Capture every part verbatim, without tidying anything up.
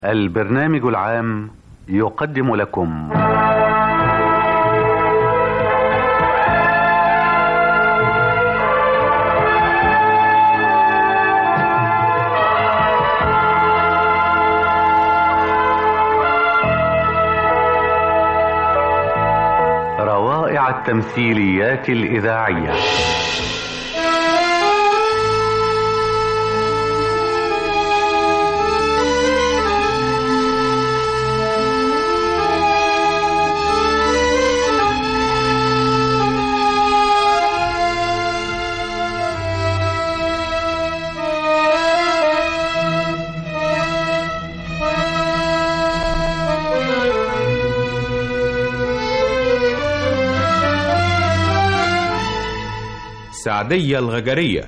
البرنامج العام يقدم لكم روائع التمثيليات الإذاعية. سعدية الغجرية.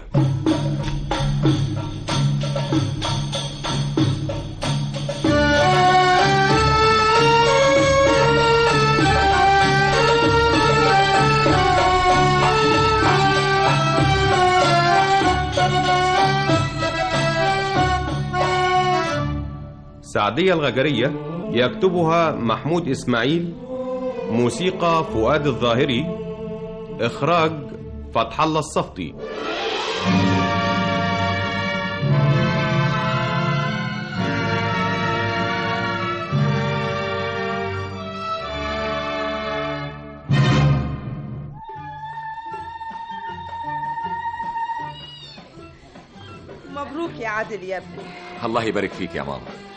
سعدية الغجرية يكتبها محمود إسماعيل، موسيقى فؤاد الظاهري، إخراج فتح الله الصفتي. مبروك يا عادل يا ابني. الله يبارك فيك يا ماما.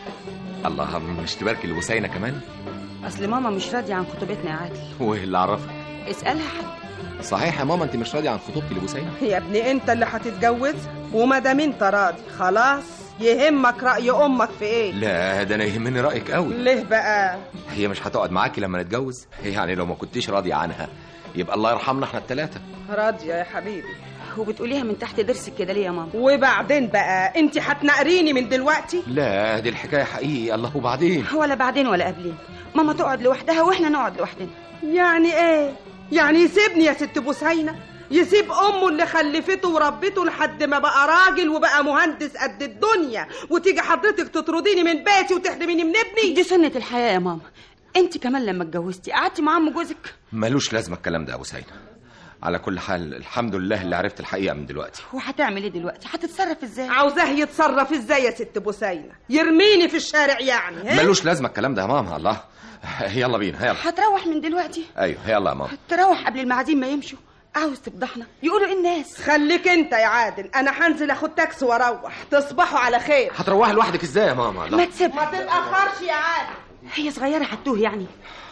الله، مش تباركي لوسينة كمان؟ اصل ماما مش راضيه عن خطوبتنا يا عادل. وايه اللي عرفك؟ اسالها حد. صحيح يا ماما انت مش راضيه عن خطوبتي لوسينة؟ يا ابني انت اللي هتتجوز، وما دام انت راضي خلاص. يهمك راي امك في ايه؟ لا، ده انا يهمني رايك قوي. ليه بقى؟ هي مش هتقعد معاكي لما نتجوز؟ يعني لو ما كنتيش راضيه عنها يبقى الله يرحمنا احنا الثلاثه. راضيه يا حبيبي. وبتقوليها من تحت ضرسك كده ليه يا ماما؟ وبعدين بقى انت هتنقريني من دلوقتي؟ لا، دي الحكايه حقيقي. الله، وبعدين؟ ولا بعدين ولا قبلين. ماما تقعد لوحدها واحنا نقعد لوحدنا. يعني ايه؟ يعني يسيبني يا ست بوسينة؟ يسيب امه اللي خلفته وربته لحد ما بقى راجل وبقى مهندس قد الدنيا، وتيجي حضرتك تطرديني من بيتي وتحرميني من ابني؟ دي سنة الحياة يا ماما. انت كمان لما اتجوزتي قعدتي مع عم جوزك؟ ملوش لازمه الكلام ده يا بوسينة. على كل حال الحمد لله اللي عرفت الحقيقه من دلوقتي. وهتعمل ايه دلوقتي؟ هتتصرف ازاي؟ عاوزاه يتصرف ازاي يا ست بوسينة؟ يرميني في الشارع يعني؟ ملوش لازمه الكلام ده يا ماما. الله، يلا بينا يلا. هتروح من دلوقتي؟ ايوه يلا يا ماما. هتروح قبل المعازيم ما يمشوا؟ عاوز تفضحنا؟ يقولوا ايه الناس؟ خليك انت يا عادل، انا هنزل اخد تاكسي واروح. تصبحوا على خير. هتروحي لوحدك ازاي يا ماما؟ ما تسيبها. ما تتاخرش يا عادل. هي صغيره هتوه يعني.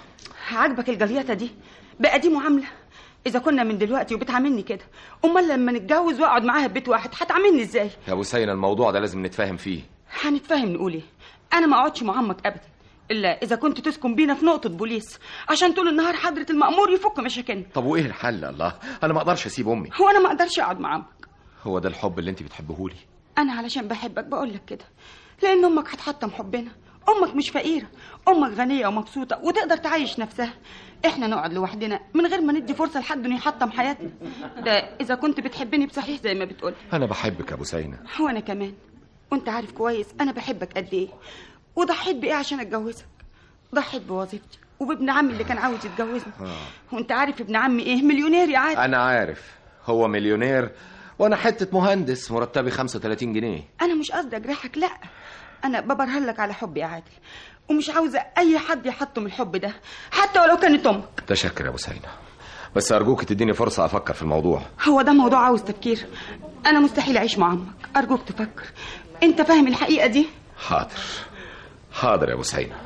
عاجبك الجليطه دي؟ بقى دي معامله؟ اذا كنا من دلوقتي وبتعاملني كده، امال لما نتجوز واقعد معاها في بيت واحد هتعاملني ازاي؟ يا بوسينة الموضوع ده لازم نتفاهم فيه. هنتفاهم نقول ايه؟ انا ما اقعدش مع عمك ابدا الا اذا كنت تسكن بينا في نقطه بوليس عشان طول النهار حضره المأمور يفك مشاكلنا. طب وايه الحل؟ الله، انا ما اقدرش اسيب امي. هو انا ما اقدرش اقعد مع عمك؟ هو ده الحب اللي انت بتحبهولي؟ انا علشان بحبك بقول لك كده، لان امك هتحطم حبنا. امك مش فقيره، امك غنيه ومبسوطه وتقدر تعيش نفسها. احنا نقعد لوحدنا من غير ما ندي فرصه لحد انه يحطم حياتنا. ده اذا كنت بتحبني بصحيح زي ما بتقول. انا بحبك يا بوسينة. وانا كمان، وانت عارف كويس انا بحبك قد ايه، وضحيت بايه عشان اتجوزك. ضحيت بوظيفتي وبابن عمي اللي كان عاوز يتجوزني. آه. وانت عارف ابن عمي ايه؟ مليونير يا عادل. انا عارف هو مليونير وانا حته مهندس مرتبي خمسة وثلاثين جنيه. انا مش قصدي اجرحك، لا، انا ببرهلك على حبي يا عادل، ومش عاوزه اي حد يحطم الحب ده حتى ولو كانت امك. تشكر يا بوسينة، بس ارجوك تديني فرصه افكر في الموضوع. هو ده موضوع عاوز تفكير؟ انا مستحيل اعيش مع عمك. ارجوك تفكر. انت فاهم الحقيقه دي؟ حاضر حاضر يا بوسينة.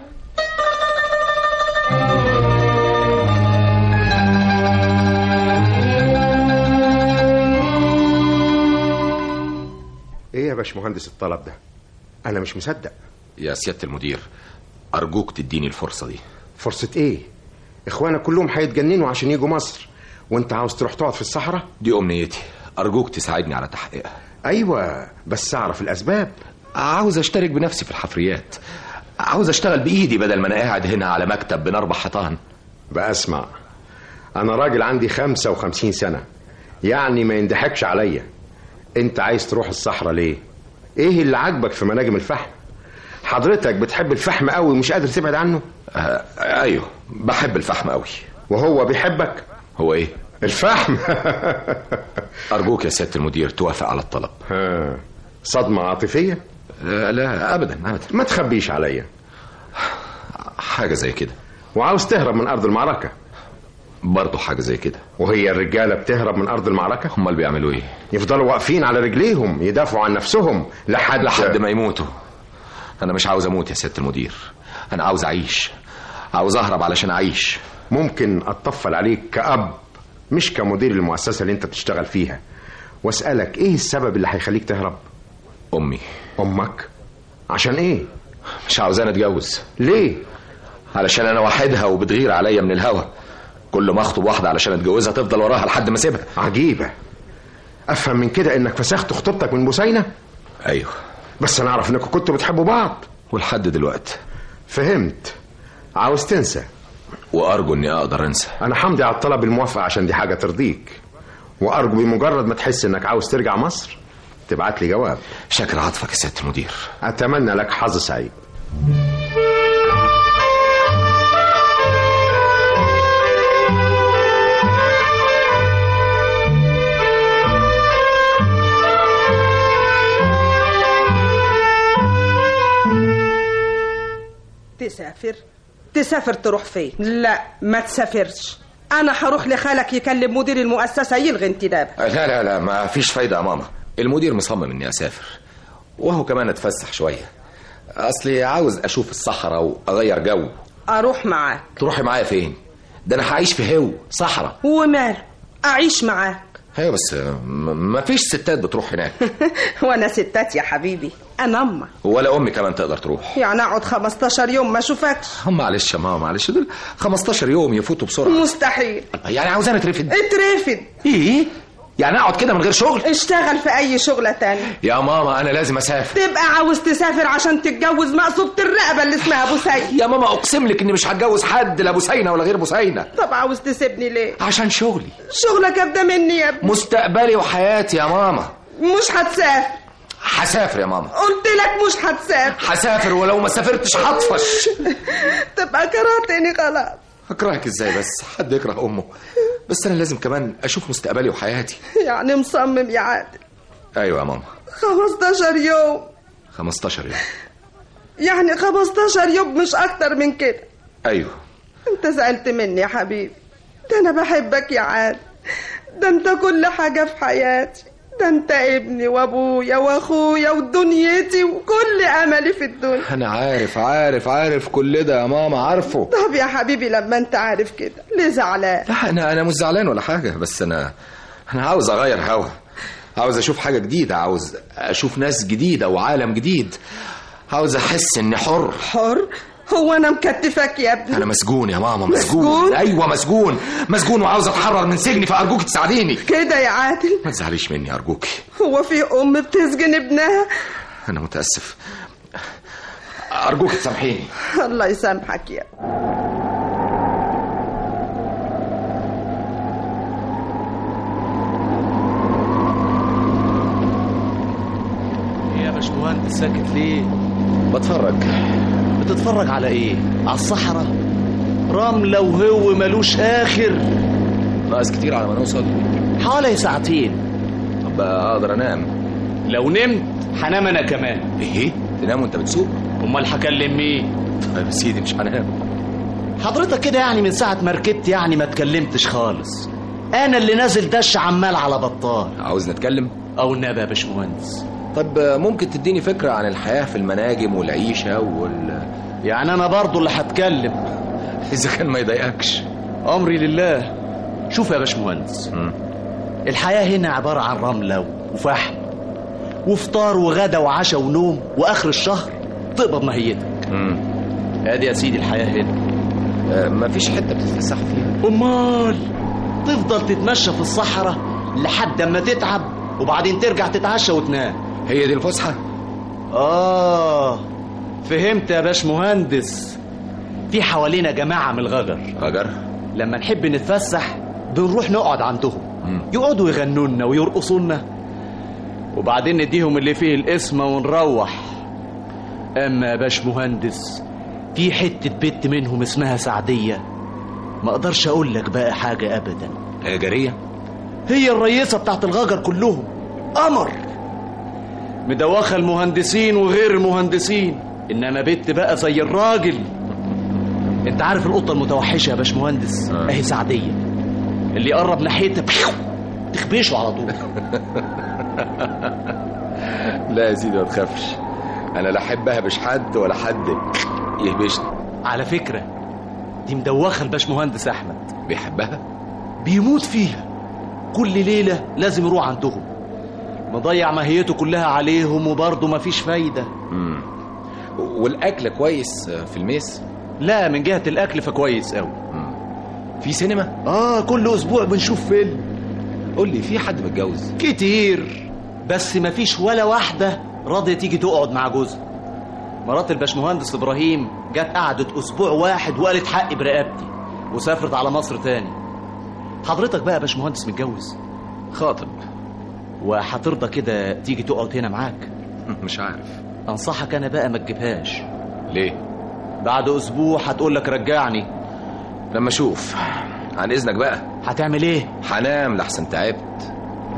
ايه يا باشمهندس الطلب ده؟ انا مش مصدق. يا سيادة المدير ارجوك تديني الفرصة دي. فرصة ايه؟ اخوانا كلهم هيتجننوا عشان يجوا مصر، وانت عاوز تروح تقعد في الصحراء؟ دي امنيتي، ارجوك تساعدني على تحقيقها. ايوه بس اعرف الاسباب. عاوز اشترك بنفسي في الحفريات، عاوز اشتغل بايدي بدل ما انا قاعد هنا على مكتب بين اربع حيطان. بقى اسمع، انا راجل عندي خمسة وخمسين سنة، يعني ما يندحكش عليا. انت عايز تروح الصحراء ليه؟ ايه اللي عاجبك في مناجم الفحم؟ حضرتك بتحب الفحم قوي ومش قادر تبعد عنه؟ آه ايوه بحب الفحم قوي. وهو بيحبك؟ هو ايه؟ الفحم. ارجوك يا سيادة المدير توافق على الطلب. ها صدمة عاطفية؟ لا, لا ابدا ابدا. ما تخبيش عليا. حاجة زي كده. وعاوز تهرب من ارض المعركة؟ برضه حاجة زي كده. وهي الرجالة بتهرب من ارض المعركة؟ هم اللي بيعملوا ايه؟ يفضلوا واقفين على رجليهم يدافعوا عن نفسهم لحد لحد ما يموتوا. انا مش عاوز اموت يا سيادة المدير، انا عاوز اعيش، عاوز اهرب علشان اعيش. ممكن اتطفل عليك كأب مش كمدير المؤسسة اللي انت بتشتغل فيها واسألك ايه السبب اللي هيخليك تهرب؟ امي. امك؟ عشان ايه؟ مش عاوزاني اتجوز. ليه؟ علشان انا واحدها وبتغير عليا من الهوى. كل ما اخطب واحدة علشان اتجوزها تفضل وراها لحد ما اسيبها. عجيبة. افهم من كده انك فسخت خطوبتك من بوسينة؟ ايوه. بس انا اعرف انكم كنتوا بتحبوا بعض. ولحد دلوقتي. فهمت. عاوز تنسى. وارجو اني اقدر انسى. انا حمدي على الطلب الموافقة عشان دي حاجة ترضيك، وارجو بمجرد ما تحس انك عاوز ترجع مصر تبعت لي جواب. شكر عطفك يا سيادة المدير. اتمنى لك حظ سعيد. تسافر؟ تسافر تروح فين؟ لا ما تسافرش. انا هروح لخالك يكلم مدير المؤسسة يلغي انتدابك. لا لا لا ما فيش فايدة يا ماما، المدير مصمم اني اسافر، وهو كمان اتفسح شوية. اصلي عاوز اشوف الصحراء واغير جو. اروح معاك. تروحي معايا فين؟ ده انا هعيش في هو صحراء. وماله اعيش معاك. ايوه بس ما فيش ستات بتروح هناك. وانا ستات يا حبيبي، انا امك. ولا امي كمان تقدر تروح. يعني اقعد خمستاشر يوم ما اشوفكش؟ معلش يا ماما معلش، دول خمستاشر يوم يفوتوا بسرعه. مستحيل. يعني عاوزاني اترفد؟ اترفد. ايه يعني اقعد كده من غير شغل؟ اشتغل في اي شغلة تانية. يا ماما انا لازم اسافر. تبقى عاوز تسافر عشان تتجوز مقصوبة الرقبة اللي اسمها بوسينة. يا ماما اقسم لك اني مش هتجوز حد، لا بوسينة ولا غير بوسينة. طب عاوز تسيبني ليه؟ عشان شغلي. شغلك ابدا مني يا ابني. مستقبلي وحياتي يا ماما. مش هتسافر. هسافر يا ماما. قلت لك مش هتسافر. هسافر ولو ما سافرتش هطفش. تبقى كرهتني خلاص. اكرهك ازاي بس؟ حد يكره امه؟ بس انا لازم كمان اشوف مستقبلي وحياتي. يعني مصمم يا عادل؟ ايوه يا ماما. خمستاشر يوم. خمستاشر يوم يعني خمستاشر يوم مش اكتر من كده. ايوه. انت زعلت مني يا حبيبي، ده انا بحبك يا عادل، ده انت كل حاجة في حياتي، ده انت ابني وابويا واخويا ودنيتي وكل املي في الدنيا. انا عارف عارف عارف كل ده يا ماما عارفه. طب يا حبيبي لما انت عارف كده ليه زعلان؟ لا انا انا مش زعلان ولا حاجه، بس انا انا عاوز اغير هوا، عاوز اشوف حاجه جديده، عاوز اشوف ناس جديده وعالم جديد، عاوز احس اني حر. حر؟ هو انا مكتفك يا ابني؟ انا مسجون يا ماما، مسجون. مسجون؟ ايوه مسجون مسجون وعاوز اتحرر من سجني، فارجوك تساعديني كده يا عادل. ما تزعليش مني ارجوك. هو في ام بتسجن ابنها؟ انا متاسف، ارجوك تسامحيني. الله يسامحك يا يا باشمهندس. ساكت ليه؟ بتفرج. بتتفرج على ايه؟ على الصحراء؟ رملة وهو ملوش اخر. ناقص كتير على ما نوصل. حوالي ساعتين. طب اقدر انام؟ لو نمت هنام انا كمان. ايه؟ تنام وانت بتسوق؟ امال هكلم مين؟ طيب يا سيدي مش هنام. حضرتك كده يعني من ساعة ما ركبت يعني ما اتكلمتش خالص. انا اللي نازل دش عمال على بطال. عاوز نتكلم؟ او النبي يا باشمهندس. طب ممكن تديني فكرة عن الحياة في المناجم والعيشة وال... يعني انا برضو اللي هتكلم اذا كان ما يضايقكش. امري لله. شوف يا باشمهندس، الحياة هنا عبارة عن رملة وفحم وفطار وغدا وعشاء ونوم، واخر الشهر تقبض ماهيتك. ادي يا سيدي الحياة هنا. أه مفيش حتة بتتفسح فيها؟ امال تفضل تتمشى في الصحراء لحد اما تتعب وبعدين ترجع تتعشى وتنام. هي دي الفسحة؟ اه فهمت يا باش مهندس. في حوالينا جماعة من الغجر. غجر؟ لما نحب نتفسح بنروح نقعد عندهم، يقعدوا يغنوا لنا ويرقصوا لنا، وبعدين نديهم اللي فيه القسمة ونروح. اما يا باش مهندس في حتة بنت منهم اسمها سعدية، ما اقدرش اقول لك بقى حاجة ابدا. هي جارية؟ هي الرئيسة بتاعت الغجر كلهم، قمر مدوخة المهندسين وغير المهندسين، انما بنت بقى زي الراجل. انت عارف القطة المتوحشة يا باش مهندس؟ آه. اهي سعدية، اللي يقرب ناحيتها تخبيشه على طول. لا يا سيدي ما تخافش، انا لا احب اهبش حد ولا حد يهبشني. على فكرة دي مدوخة الباش مهندس احمد، بيحبها؟ بيموت فيها، كل ليلة لازم يروح عندهم، مضيع ماهيته كلها عليهم وبرضه مفيش فايدة. امم والاكل كويس في الميس؟ لا من جهة الاكل فكويس قوي. في سينما؟ اه كل اسبوع بنشوف فيلم. قول لي في حد متجوز؟ كتير، بس مفيش ولا واحدة راضية تيجي تقعد مع جوزها. مرات الباشمهندس ابراهيم جت قعدت اسبوع واحد وقالت حقي برقبتي وسافرت على مصر تاني. حضرتك بقى يا باشمهندس متجوز؟ خاطب. وهترضى كده تيجي تقعد هنا معاك؟ مش عارف. انصحك انا بقى ما تجيبهاش. ليه؟ بعد اسبوع هتقول لك رجعني. لما اشوف. عن اذنك بقى. هتعمل ايه؟ هنام لحسن تعبت.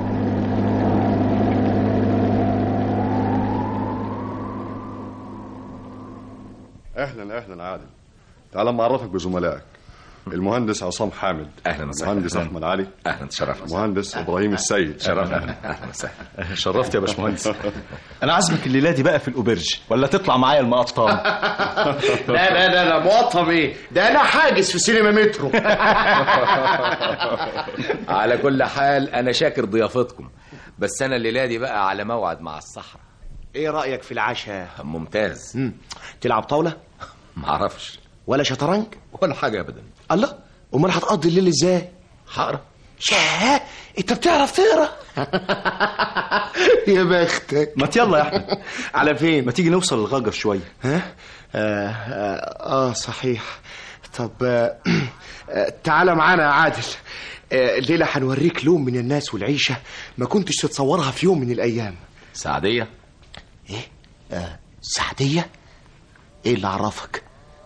اهلا اهلا عادل، تعال ما اعرفك بزملائك. المهندس عصام حامد. اهلا وسهلا. المهندس احمد علي. اهلا تشرفنا. المهندس ابراهيم السيد. شرفنا. اهلا وسهلا. شرفت يا باشمهندس. انا عازمك الليله دي بقى في الاوبرج، ولا تطلع معايا المقطم؟ لا لا لا لا مقطم ايه ده، انا حاجز في سينما مترو. على كل حال انا شاكر ضيافتكم، بس انا الليله دي بقى على موعد مع الصحراء. ايه رايك في العشاء؟ ممتاز. مم. تلعب طاوله؟ معرفش. ولا شطرنج؟ ولا حاجه ابدا. الله، امال هتقضي الليل ازاي؟ هقرا. شاه انت بتعرف تقرا؟ يا بختك. ما يلا يا احمد. على فين؟ ما تيجي نوصل للغجر شويه. ها آه, آه, اه صحيح. طب آه آه تعالى معانا يا عادل. آه الليله هنوريك لون من الناس والعيشه ما كنتش تتصورها في يوم من الايام. سعديه؟ ايه آه سعديه؟ ايه اللي عرفك؟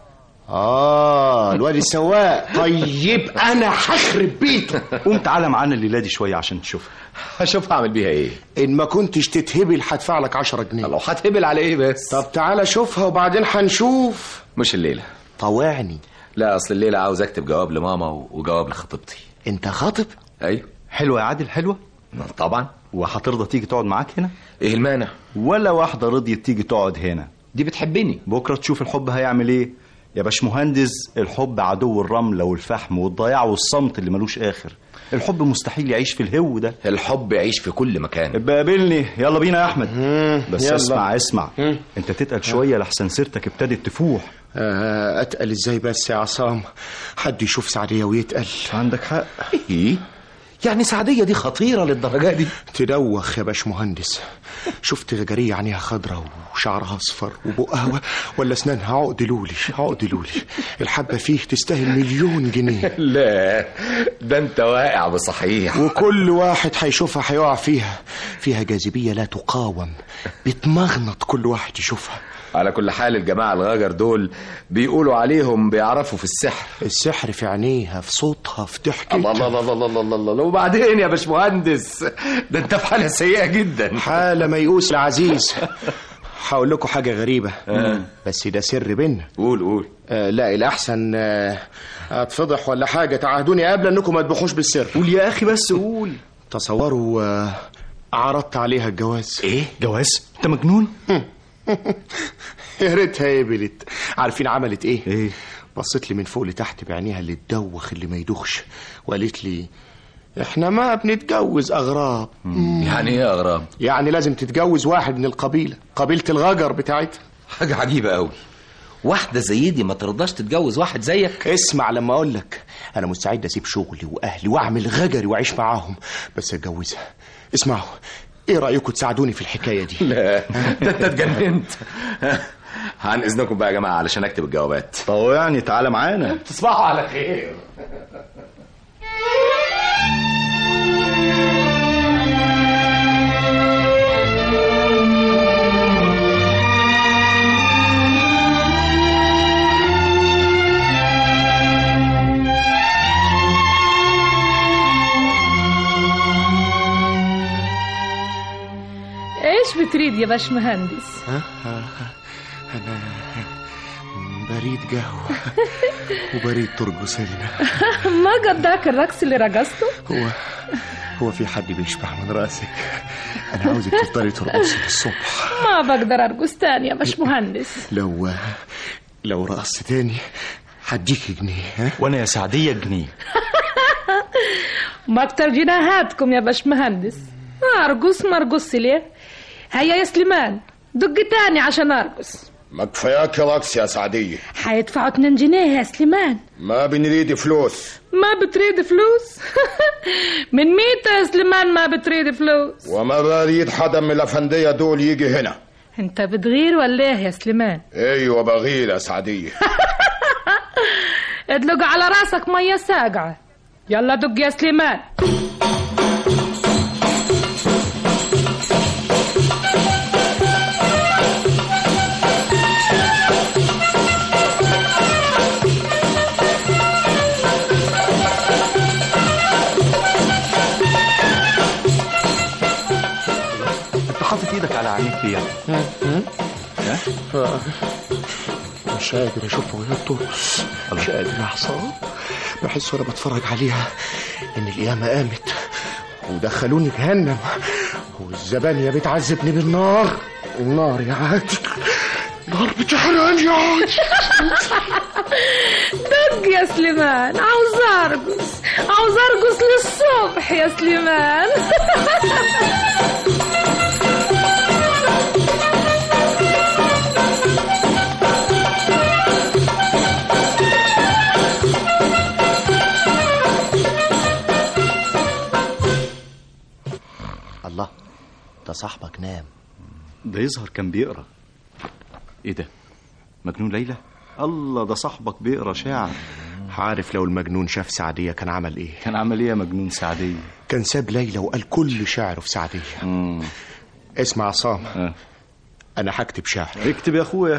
اه الواد السواق. طيب انا هخرب بيته. قوم تعالى معانا الليله دي شويه عشان تشوفها. هشوف هعمل بيها ايه. ان ما كنتش تتهبل هدفع لك عشرة جنيه. لو هتهبل على ايه بس؟ طب تعالى شوفها وبعدين هنشوف. مش الليله. طوعني. لا اصل الليله عاوز اكتب جواب لماما وجواب لخطيبتي. انت خاطب؟ ايوه. حلوه يا عادل حلوه. طبعا. وهترضى تيجي تقعد معاك هنا؟ ايه المانع؟ ولا واحده رضيت تيجي تقعد هنا. دي بتحبني. بكره تشوف الحب هيعمل ايه. يا باش مهندس، الحب عدو الرملة والفحم والضياع والصمت اللي ملوش آخر. الحب مستحيل يعيش في الهو ده. الحب يعيش في كل مكان. ابقى قابلني. يلا بينا يا أحمد. بس يلا. اسمع اسمع مم. انت تتقل شوية لحسن سيرتك ابتدت تفوح. آه اتقل ازاي بس يا عصام؟ حد يشوف سعدية ويتقل؟ عندك حق. ايه يعني سعدية دي خطيرة للدرجة دي؟ تدوخ يا باش مهندس. شفت غجرية عينيها خضرة وشعرها اصفر وبقها ولا اسنانها عقد لولي عقد لولي. الحبة فيه تستاهل مليون جنيه. لا ده انت واقع بصحيح. وكل واحد هيشوفها هيقع فيها. فيها جاذبية لا تقاوم، بتمغنط كل واحد يشوفها. على كل حال الجماعة الغجر دول بيقولوا عليهم بيعرفوا في السحر. السحر في عينيها، في صوتها، في ضحكتها. الله الله الله الله الله الله. وبعدين يا باشمهندس ده انت في حالة سيئة جدا. حالة ميؤوس العزيز. هقول لكم حاجة غريبة آه. بس ده سر بينا. قول قول. آه لا الأحسن آه هتفضح ولا حاجة. تعهدوني قبل انكم ما تبحوش بالسر. قول يا أخي بس قول. تصوروا آه عرضت عليها الجواز. ايه جواز؟ انت مجنون؟ يا ريتها قبلت. عارفين عملت ايه؟ ايه؟ بصت لي من فوق لتحت بعينيها اللي تدوخ اللي ما يدوخش وقالت لي احنا ما بنتجوز اغراب. يعني ايه اغراب؟ يعني لازم تتجوز واحد من القبيلة، قبيلة الغجر بتاعتها. حاجة عجيبة قوي. واحدة زي دي ما ترضاش تتجوز واحد زيك؟ اسمع لما اقول لك، انا مستعد اسيب شغلي واهلي واعمل غجري واعيش معاهم بس اتجوزها. اسمعوا، ايه رايكم تساعدوني في الحكايه دي؟ لا ده انت اتجننت. عن اذنكم بقى يا جماعه علشان اكتب الجوابات. طوعني تعالى معانا. تصبحوا على خير. تريد يا باشمهندس؟ ها ها انا بريد قهوة وبريد ترقص لنا. ما قداك الرقص اللي رقصته؟ هو هو في حد بيشبع من راسك؟ انا عاوزك تفضلي ترقصي للصبح. ما بقدر ارقص تاني يا باشمهندس. لو لو رقصت تاني هديكي جنيه. ها؟ وانا يا سعدية جنيه. ما اكتر جناهاتكم يا باشمهندس. ارقص ما ارقص ليه؟ هيا يا سليمان دق تاني عشان ارقص. ما كفاياك رقص يا سعدية. حيدفعوا اتنين جنيه يا سليمان. ما بنريد فلوس. ما بتريد فلوس؟ من ميتة يا سليمان ما بتريد فلوس. وما بريد حدا من الأفندية دول يجي هنا. انت بتغير ولا ايه يا سليمان؟ ايوه بغير يا سعدية. ادلق على راسك مية ساقعة. يلا دق يا سليمان. حاطط ايدك على عينيك ليه؟ ها؟ مش قادر اشوفها وهي بترقص. مش قادر احصل. بحس وانا بتفرج عليها ان القيامة قامت ودخلوني جهنم والزبانية بتعذبني بالنار. النار يا عادل، النار بتحرقني يا عادل. دق يا سليمان. عاوز ارقص عاوز ارقص للصبح يا سليمان. الله، ده صاحبك نام. ده يظهر كان بيقرا. ايه ده؟ مجنون ليلى؟ الله، ده صاحبك بيقرا شعر. عارف لو المجنون شاف سعدية كان عمل ايه؟ كان عمل ايه يا مجنون سعدية؟ كان ساب ليلى وقال كل شعره في سعدية. مم. اسمع عصام، أه. انا هكتب شعر. اكتب يا اخويا.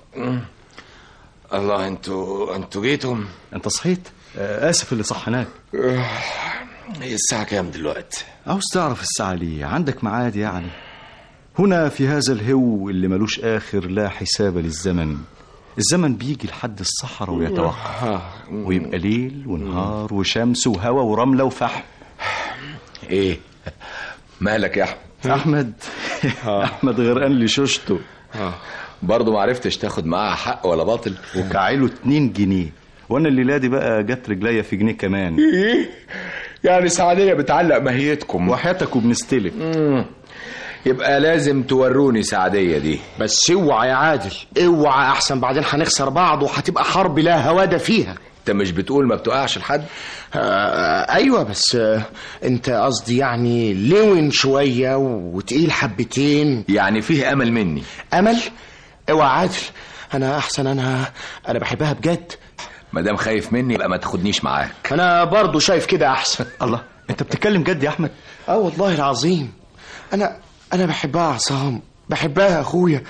الله، انتوا انتوا جيتم. انت صحيت؟ آه اسف اللي صحناك. هي الساعة كام دلوقتي؟ عاوز تعرف الساعة ليه؟ عندك ميعاد يعني. هنا في هذا الهو اللي ملوش آخر لا حساب للزمن. الزمن بيجي لحد الصحراء ويتوقف، ويبقى ليل ونهار وشمس وهوا ورملة وفحم. ايه مالك يا احمد؟ احمد احمد غرقان لي شوشته. برضه ما عرفتش تاخد معاه حق ولا باطل. وكعيله اتنين جنيه، وانا الليله دي بقى جت رجليا في جنيه كمان. ايه يعني سعدية بتعلق ماهيتكم وحياتك وبنستلف. يبقى لازم توروني سعدية دي. بس اوعى يا عادل، اوعى احسن بعدين هنخسر بعض وهتبقى حرب لا هوادة فيها. انت مش بتقول ما بتقعش لحد؟ آه ايوه، بس آه انت قصدي يعني لون شوية وتقيل حبتين. يعني فيه امل مني. امل؟ اوعى عادل، انا احسن انا انا بحبها بجد. مادام خايف مني يبقى ما تاخدنيش معاك. انا برضو شايف كده احسن. الله، انت بتتكلم جد يا احمد؟ اه والله العظيم، انا انا بحبها عصام، بحبها يا اخويا.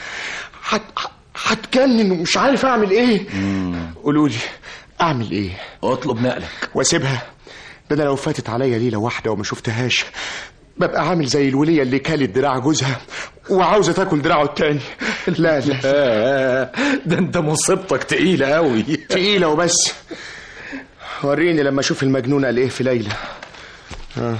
هتجنن ومش عارف اعمل ايه. قولوا لي اعمل ايه؟ اطلب نقلك واسيبها. ده انا لو فاتت عليا ليله واحده وما شفتهاش ببقى عامل زي الوليه اللي كلت دراع جوزها وعاوزه تاكل دراعه التاني. لا لا ده انت مصيبتك تقيله قوي. تقيله وبس. وريني لما اشوف المجنون قال ايه في ليلى. آه.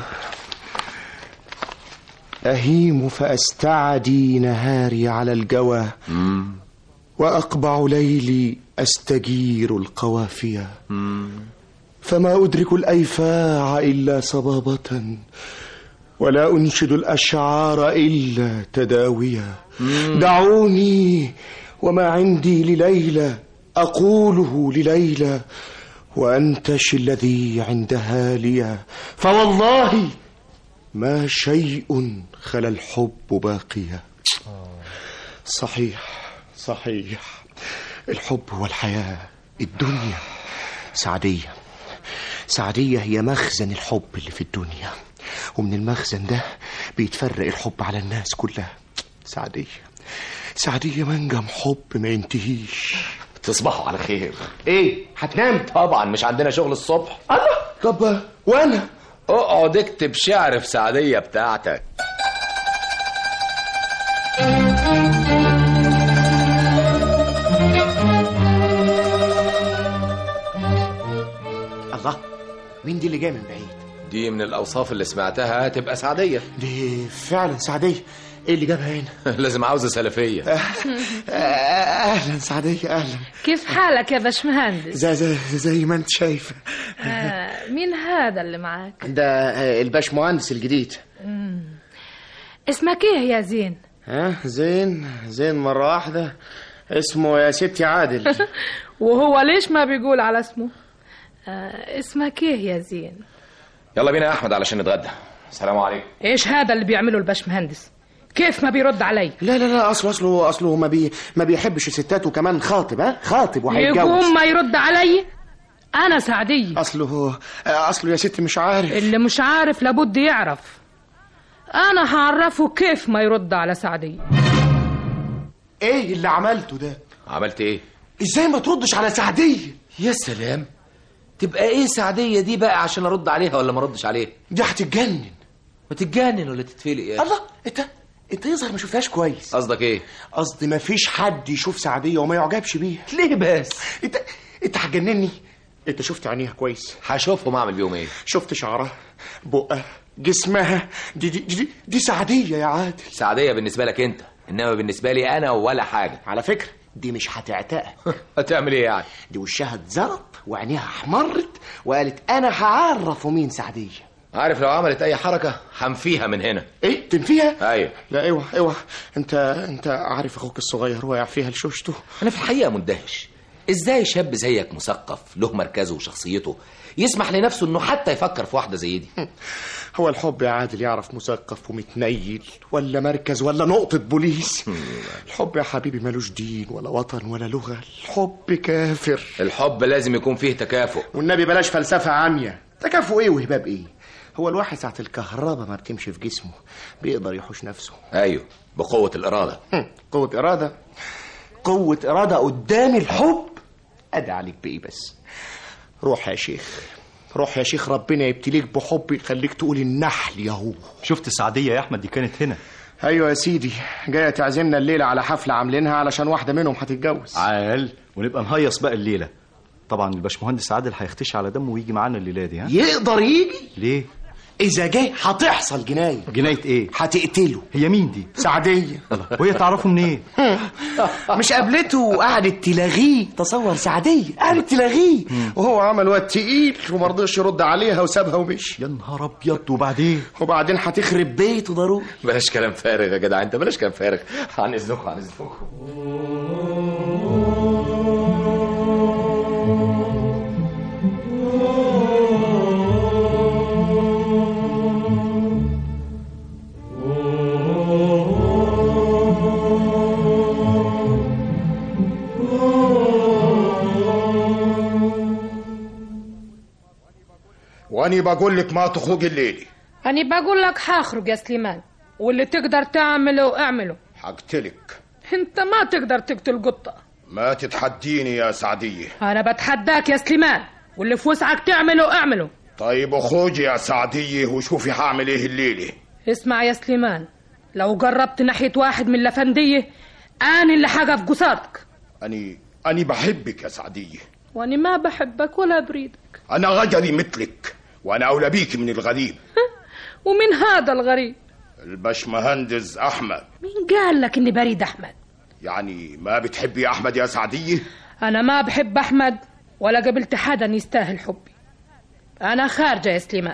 أهيم فأستعدي نهاري على الجوى، وأقبع ليلي أستجير القوافية، فما أدرك الأيفاع إلا صبابة، ولا أنشد الأشعار إلا تداوية. دعوني وما عندي لليلى أقوله لليلى، وأنتش الذي عندها لي، فوالله ما شيء خلا الحب باقيا. صحيح صحيح، الحب هو الحياة، الدنيا. سعدية سعدية هي مخزن الحب اللي في الدنيا، ومن المخزن ده بيتفرق الحب على الناس كلها. سعدية سعدية منجم حب ما ينتهيش. تصبحوا على خير. ايه هتنام؟ طبعا مش عندنا شغل الصبح. الله، طب وانا اقعد اكتب شعر في سعدية بتاعتك. مين دي اللي جايه من بعيد؟ دي من الاوصاف اللي سمعتها تبقى سعديه. دي فعلا سعديه. ايه اللي جابها هنا؟ لازم عاوزه سلفيه. اهلا سعديه، اهلا. كيف حالك يا باشمهندس؟ زي, زي, زي ما انت شايفه. آه مين هذا اللي معاك؟ ده الباشمهندس الجديد. مم. اسمك ايه يا زين؟ ها زين زين مرة واحدة. اسمه يا ستي عادل. وهو ليش ما بيقول على اسمه؟ آه اسمك ايه يا زين؟ يلا بينا يا احمد علشان نتغدى. السلام عليكم. ايش هذا اللي بيعمله الباشمهندس؟ كيف ما بيرد علي؟ لا لا لا اصله اصله اصله ما بي ما بيحبش الستات، وكمان خاطب. ها خاطب وهيتجوز. يقوم ما يرد علي؟ انا سعدية. اصله اصله يا ستي مش عارف. اللي مش عارف لابد يعرف. انا هعرفه كيف ما يرد على سعدية. ايه اللي عملته ده؟ عملت ايه؟ ازاي ما تردش على سعدية؟ يا سلام، تبقى ايه سعدية دي بقى عشان ارد عليها ولا ما اردش عليها؟ دي هتتجنن. ما تتجنن ولا تتفلق يا الله. انت انت يظهر ما شفتهاش كويس. قصدك ايه؟ قصدي ما فيش حد يشوف سعدية وما يعجبش بيها. ليه بس؟ انت انت هتجنني. انت شفت عينيها كويس؟ هشوفهم اعمل بيهم ايه؟ شفت شعرها، بقها، جسمها. دي دي دي, دي سعدية يا عادل. سعدية بالنسبة لك انت، انما بالنسبة لي انا ولا حاجة. على فكرة دي مش هتعتقك. هتعمل ايه يعني؟ دي وشها اتزرط وعينيها احمرت وقالت انا هعرفه مين سعدية. عارف لو عملت اي حركة هنفيها من هنا. ايه تنفيها؟ ايوه. لا اوعى اوعى. انت انت عارف اخوك الصغير واقع فيها لشوشته. انا في الحقيقة مندهش ازاي شاب زيك مثقف له مركزه وشخصيته يسمح لنفسه انه حتى يفكر في واحدة زي دي. هو الحب يا عادل يعرف مثقف ومتنيل ولا مركز ولا نقطة بوليس؟ الحب يا حبيبي ملوش دين ولا وطن ولا لغة. الحب كافر. الحب لازم يكون فيه تكافؤ. والنبي بلاش فلسفة عامية. تكافؤ ايه وهباب ايه؟ هو الواحد ساعة الكهرباء ما بتمشي في جسمه بيقدر يحوش نفسه. ايوه بقوة الإرادة. قوة إرادة؟ قوة إرادة قدام الحب؟ أدعى عليك بإيه بس؟ روح يا شيخ، روح يا شيخ، ربنا يبتليك بحب يخليك تقول النحل يهو. شفت سعدية يا أحمد؟ دي كانت هنا. أيوة يا سيدي، جاية تعزمنا الليلة على حفلة عاملينها علشان واحدة منهم هتتجوز. عال، ونبقى نهيص بقى الليلة. طبعا الباشمهندس عادل هيختشي على دمه ويجي معانا الليلة دي. ها؟ يقدر يجي؟ ليه؟ إذا جاي هتحصل جناية. جناية إيه؟ هتقتله. هي مين دي؟ سعدية. وهي تعرفه منين؟ مش قابلته وقعدت تلاغيه. تصور سعدية قعدت تلاغيه وهو عمل واد تقيل ومرضيش يرد عليها وسابها ومشي. يا نهار أبيض. وبعدين؟ وبعدين هتخرب بيته ضروري. بلاش كلام فارغ يا جدع انت، بلاش كلام فارغ. عن اذنكم عن اذنكم. واني بقول لك ما تخرج الليلة. أنا بقول لك هخرج يا سليمان، واللي تقدر تعمله اعمله. حقتلك. انت ما تقدر تقتل قطة. ما تتحديني يا سعدية. أنا بتحداك يا سليمان، واللي في وسعك تعمله اعمله. طيب اخرجي يا سعدية وشوفي هعمل ايه الليلة. اسمع يا سليمان، لو جربت ناحية واحد من الأفندية أنا اللي حاجة في قصادك. أني أني بحبك يا سعدية. وأنا ما بحبك ولا بريدك. أنا غجري مثلك، وأنا أولى بيك من الغريب. ومن هذا الغريب؟ الباشمهندس أحمد. مين قال لك إني بريد أحمد؟ يعني ما بتحبي أحمد يا سعدية؟ أنا ما بحب أحمد ولا قبلت حدا يستاهل حبي. أنا خارجة يا سليمان.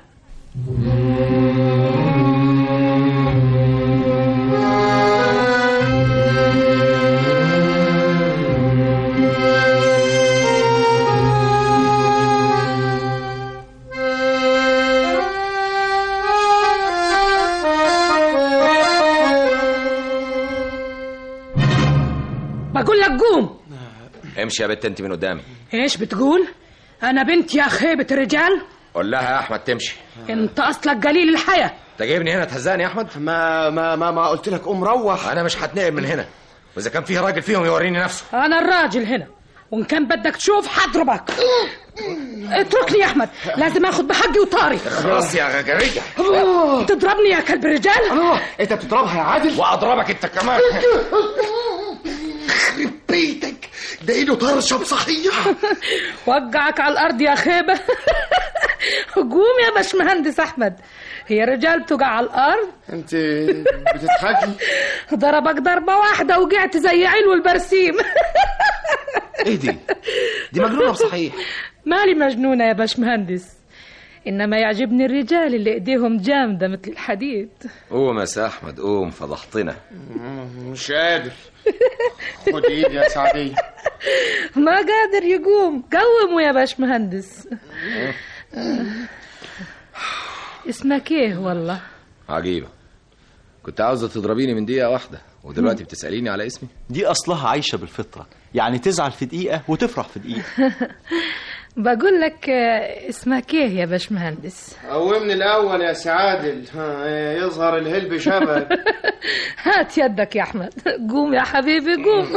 بقول لك قوم. امشي يا بنت انت من قدامي. ايش بتقول؟ انا بنت يا خيبة الرجال؟ قول لها يا احمد تمشي. انت اصلك قليل الحياة. انت جايبني هنا تهزاني يا احمد؟ ما ما ما, ما قلت لك قوم روح. انا مش هتنقل من هنا، واذا كان فيه راجل فيهم يوريني نفسه. انا الراجل هنا، وان كان بدك تشوف حضربك. اتركني يا احمد، لازم اخد بحقي وطاري. خلاص يا غجرية. تضربني يا كلب رجال؟ انت بتضربها يا عادل؟ واضربك انت كمان. خرب بيتك، ده ايده طرشه بصحيح. وقعك على الارض يا خيبة. قوم يا باشمهندس احمد، هي رجال تقع على الارض؟ انت بتضحكي؟ ضربك ضربه واحده وقعت زي علو البرسيم. ايه دي؟ دي مجنونه بصحيح. مالي مجنونه يا باشمهندس، انما يعجبني الرجال اللي ايديهم جامده مثل الحديد. قوم يا احمد قوم، فضحتنا. مش قادر. خد ايدي يا سعدية. ما قادر يقوم، قوموا يا باشمهندس. اسمك ايه والله؟ عجيبة، كنت عاوزة تضربيني من دقيقة واحدة ودلوقتي بتسأليني على اسمي؟ دي أصلها عايشة بالفطرة، يعني تزعل في دقيقة وتفرح في دقيقة. بقول لك اسمك ايه يا باشمهندس؟ قومني الأول يا سعادل، يظهر الهلب شبك. هات يدك يا أحمد، قوم يا حبيبي قوم.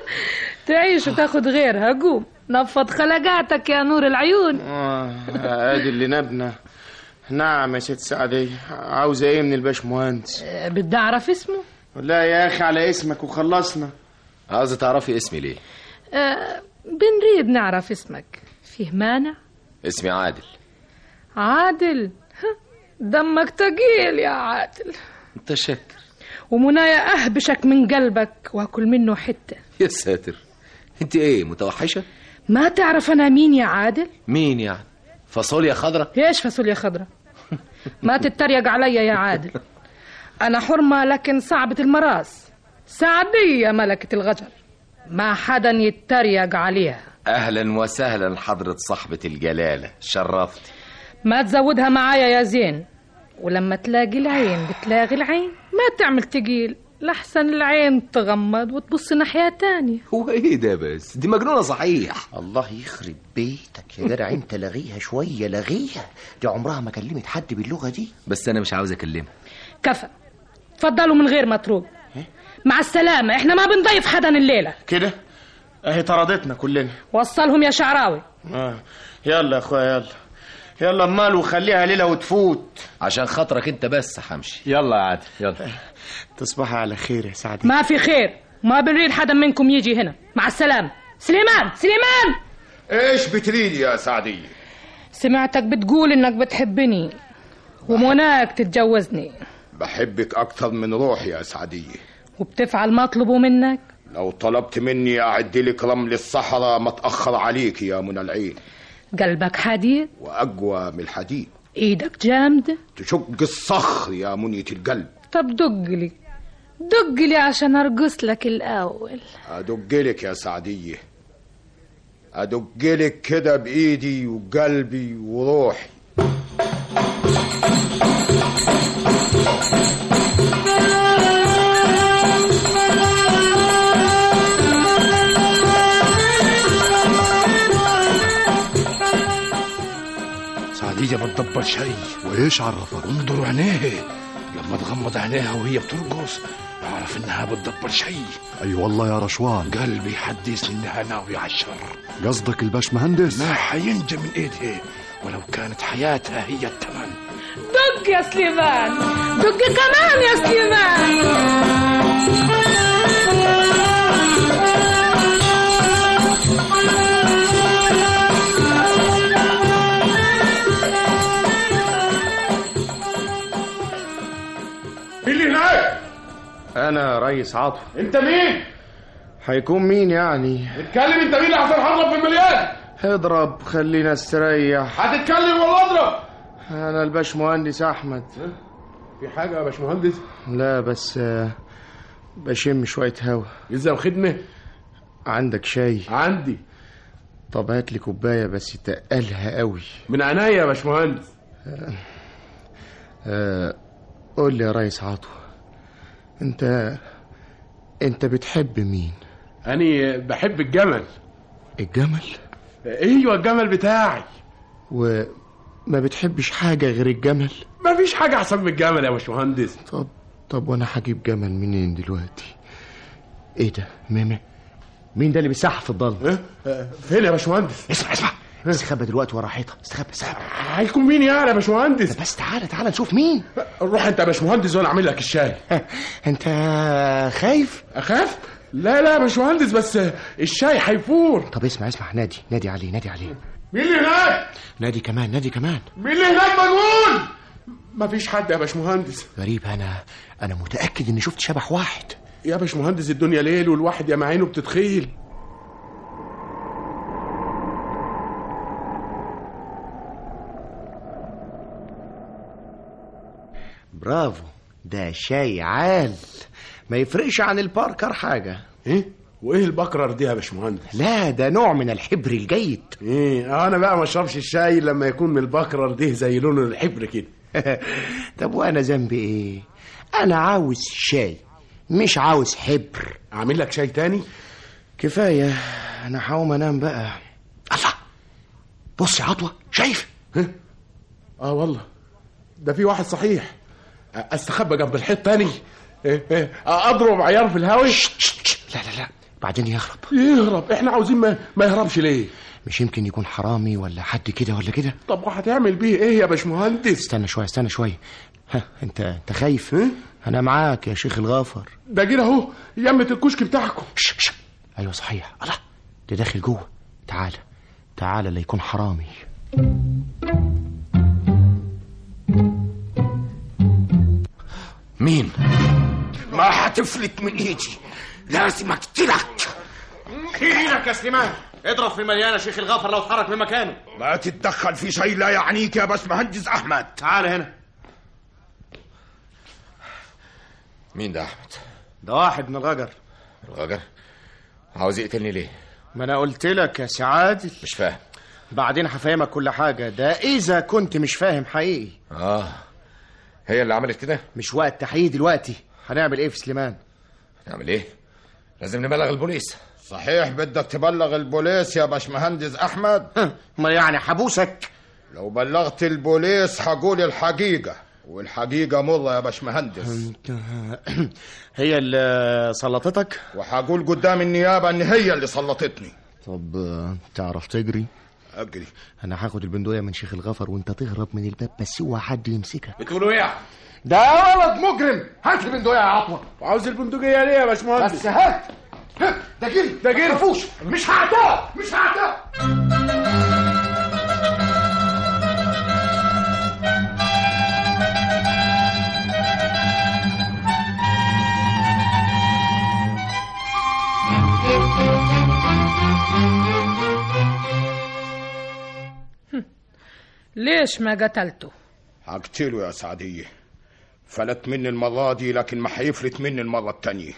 تعيش وتاخد غيرها، قوم نفض خلقاتك يا نور العيون. ادي اللي نبنا. نعم يا ست سعدية، عاوزة ايه من الباشمهندس؟ بدي اعرف اسمه. لا يا اخي على اسمك وخلصنا. عاوزة تعرفي اسمي ليه؟ أه بنريد نعرف اسمك، فيه مانع؟ اسمي عادل. عادل؟ دمك تقيل يا عادل. انت شكر. ومنايا اهبشك من قلبك واكل منه حتة. يا ساتر، انت ايه متوحشة؟ ما تعرف انا مين يا عادل؟ مين يعني؟ فاصوليا خضرة؟ ايش فاصوليا خضرة؟ ما تتريق عليا يا عادل، انا حرمة لكن صعبة المراس، سعدية ملكة الغجر، ما حدا يتريق عليها. اهلا وسهلا حضرة صاحبة الجلالة، شرفت. ما تزودها معايا يا زين، ولما تلاقي العين بتلاقي العين، ما تعمل تقيل لحسن العين تغمض وتبص ناحية تانية. هو ايه ده بس؟ دي مجنونة صحيح. الله يخرب بيتك يا جدع، انت لغيها شوية، لغيها. دي عمرها ما كلمت حد باللغة دي. بس انا مش عاوز اكلمها. كفى، تفضلوا من غير مطروب. مع السلامة، احنا ما بنضيف حدا الليلة. كده اهي طردتنا كلنا. وصلهم يا شعراوي. آه. يلا يا اخويا يلا يلا امال وخليها ليلة وتفوت. عشان خاطرك انت بس همشي. يلا يا عادل يلا. تصبحي على خير يا سعدي. ما في خير، ما بنريد حدا منكم يجي هنا. مع السلامة. سليمان سليمان. ايش بتريد يا سعدية؟ سمعتك بتقول انك بتحبني ومناك تتجوزني. بحبك اكتر من روحي يا سعدية. وبتفعل ما اطلبه منك؟ لو طلبت مني اعدلك رمل الصحراء ما تأخر عليك يا منى العين. قلبك حديد واقوى من الحديد. ايدك جامدة تشق الصخر يا منية القلب. طب دقلي دقلي عشان ارقص لك الاول. ادقلك يا سعدية، ادقلك كده بايدي وقلبي وروحي. سعدية بتدبر شيء. وايش عرفك؟ انظروا عينيه، لما تغمض عينيها وهي بترقص اعرف انها بتدبر شيء. اي والله يا رشوان، قلبي يحدثني انها ناوية على الشر. قصدك الباش مهندس؟ ما حينجى من ايديه ولو كانت حياتها هي الثمن. دق يا سليمان، دق كمان يا سليمان. اللي هناك انا ريس عاطف. انت مين؟ هيكون مين يعني؟ اتكلم انت مين اللي هتضرب في المليان؟ اضرب خلينا استريح. هتتكلم ولا اضرب؟ انا الباشمهندس احمد. في حاجه يا باشمهندس؟ لا بس بشم شويه هوا. يلزم خدمه؟ عندك شاي؟ عندي. طب هات لي كوبايه بس تقلها قوي. من عينيا يا باشمهندس. أه أه قول لي يا ريس عاطف، انت انت بتحب مين؟ أنا بحب الجمل. الجمل؟ ايوه الجمل بتاعي. وما بتحبش حاجة غير الجمل؟ ما فيش حاجة أحسن من الجمل يا باشمهندس. طب طب وانا هجيب جمل منين دلوقتي؟ ايه ده؟ ميمي مين ده اللي بيسحب في الضلمة؟ اه؟ فين يا باشمهندس؟ اسمع اسمع استخبى دلوقتي ورا حيطة. استخبى استخبى. هيكون مين يعني يا باشمهندس؟ بس تعالى تعالى نشوف مين. روح انت يا باشمهندس وانا اعمل لك الشاي. انت خايف؟ اخاف؟ لا لا يا باشمهندس، بس الشاي هيفور. طب اسمع اسمع، نادي نادي عليه نادي عليه. مين اللي هناك؟ نادي كمان نادي كمان. مين اللي هناك مجنون؟ مفيش حد يا باشمهندس. غريب، انا انا متاكد اني شفت شبح واحد. يا باشمهندس الدنيا ليل والواحد يا معينه بتتخيل. برافو، ده شاي عال، ما يفرقش عن الباركر حاجه. ايه وايه البكرر دي يا باشمهندس؟ لا ده نوع من الحبر الجيد. ايه انا بقى ما اشربش الشاي لما يكون من البكرر ده زي لون الحبر كده. طب وانا ذنبي ايه؟ انا عاوز شاي مش عاوز حبر. اعمل لك شاي تاني؟ كفايه، انا هقوم انام بقى. الله، بص يا عطوه، شايف؟ اه والله ده في واحد صحيح. استخبى جنب الحيط تاني؟ إيه إيه اضرب عيار في الهوا؟ لا لا لا، بعدين يهرب. يهرب؟ احنا عاوزين ما, ما يهربش ليه؟ مش يمكن يكون حرامي ولا حد كده ولا كده؟ طب وهتعمل بيه ايه يا باشمهندس؟ استنى شويه استنى شويه. ها، انت انت خايف؟ انا معاك يا شيخ الغافر. ده جينا اهو يمة الكشك بتاعكم. ش ش ايوه صحيح. الله، ده داخل جوه. تعالى تعالى لا يكون حرامي. مين؟ ما هتفلت من ايدي، لازم اقتلك. ايدك يا سليمان، اضرب في المليانه شيخ الغفر لو اتحرك من مكانه. ما تتدخل في شيء لا يعنيك يا باشمهندس احمد. تعال هنا. مين ده احمد؟ ده واحد من الغجر. الغجر؟ عاوز يقتلني ليه؟ ما انا قلت لك يا سعادي. مش فاهم. بعدين هفهمك كل حاجه، ده اذا كنت مش فاهم حقيقي. اه هي اللي عملت كده؟ مش وقت تحقيق دلوقتي. هنعمل ايه في سليمان؟ هنعمل ايه؟ لازم نبلغ البوليس. صحيح بدك تبلغ البوليس يا باشمهندس احمد؟ ما يعني حبوسك. لو بلغت البوليس هقول الحقيقه، والحقيقه مره يا باشمهندس. هي اللي سلطتك؟ وهقول قدام النيابه ان هي اللي سلطتني. طب تعرف تجري؟ اجري؟ انا هاخد البندقيه من شيخ الغفر وانت تهرب من الباب، بس اوعى حد يمسكك. بتقولوا ايه؟ ده ولد مجرم. هات لي بندقيه يا عطوه. وعاوز البندقيه ليه يا باشمهندس؟ بس هات. ده جري ده جري. مفوش. مش هعتاه مش هعتاه. ليش ما قتلته؟ هقتله يا سعدية. فلت مني المرة دي لكن ما هيفلت مني المرة التانية.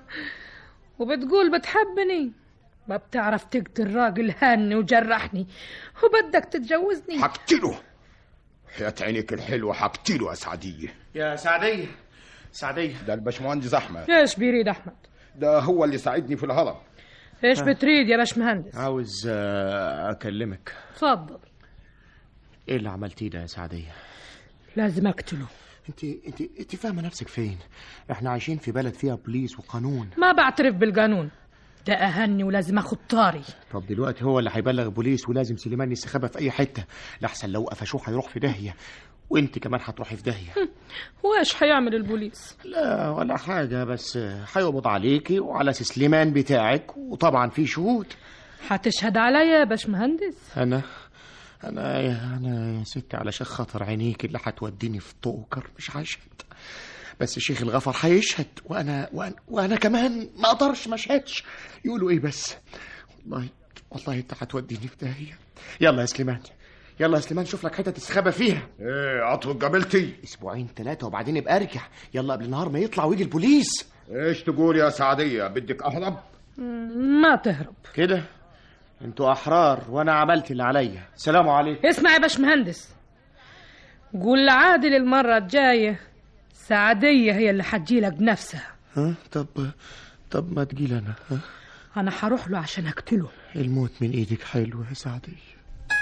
وبتقول بتحبني؟ ما بتعرف تقتل راجل هاني وجرحني وبدك تتجوزني؟ هقتله. حياة عينيك الحلوة هقتله يا سعدية. يا سعدية سعدية. ده الباشمهندس أحمد. ايش بيريد أحمد؟ ده هو اللي ساعدني في الهرب. ايش بتريد يا باشمهندس؟ عاوز أكلمك. تفضل. ايه اللي عملتيه ده يا سعدية؟ لازم اقتله. انت انت انت فاهمه نفسك فين؟ احنا عايشين في بلد فيها بوليس وقانون. ما بعترف بالقانون ده، اهني ولازم اخد طاري. طب دلوقتي هو اللي هيبلغ البوليس ولازم سليمان يستخبى في اي حته، لحسن لو قفشوه هيروح في داهيه، وانت كمان هتروحي في داهيه. وايش هيعمل البوليس؟ لا ولا حاجه، بس هيقبض عليكي وعلى سليمان بتاعك، وطبعا في شهود. هتشهد عليا يا باشمهندس؟ انا انا انا يا ستي علشان خاطر عينيك اللي هتوديني في طوكر مش هشهد، بس الشيخ الغفر هيشهد، وانا وانا, وأنا كمان ما اقدرش ما اشهدش. يقولوا ايه بس؟ والله والله انت هتوديني في داهيه. يلا يا سليمان، يلا يا سليمان، شوف لك حته تستخبى فيها. ايه عطوة قابلتي؟ اسبوعين ثلاثه وبعدين يبقى ارجع، يلا قبل النهار ما يطلع ويجي البوليس. ايش تقول يا سعدية؟ بدك اهرب؟ ما تهرب كده، انتوا احرار وانا عملت اللي عليا. سلام عليكم. اسمع يا باشمهندس، قول لعادل المره الجايه سعدية هي اللي حتجيلك بنفسها. ها طب طب ما تجيل انا. ها انا هروح له عشان اقتله. الموت من ايدك حلو يا سعدية.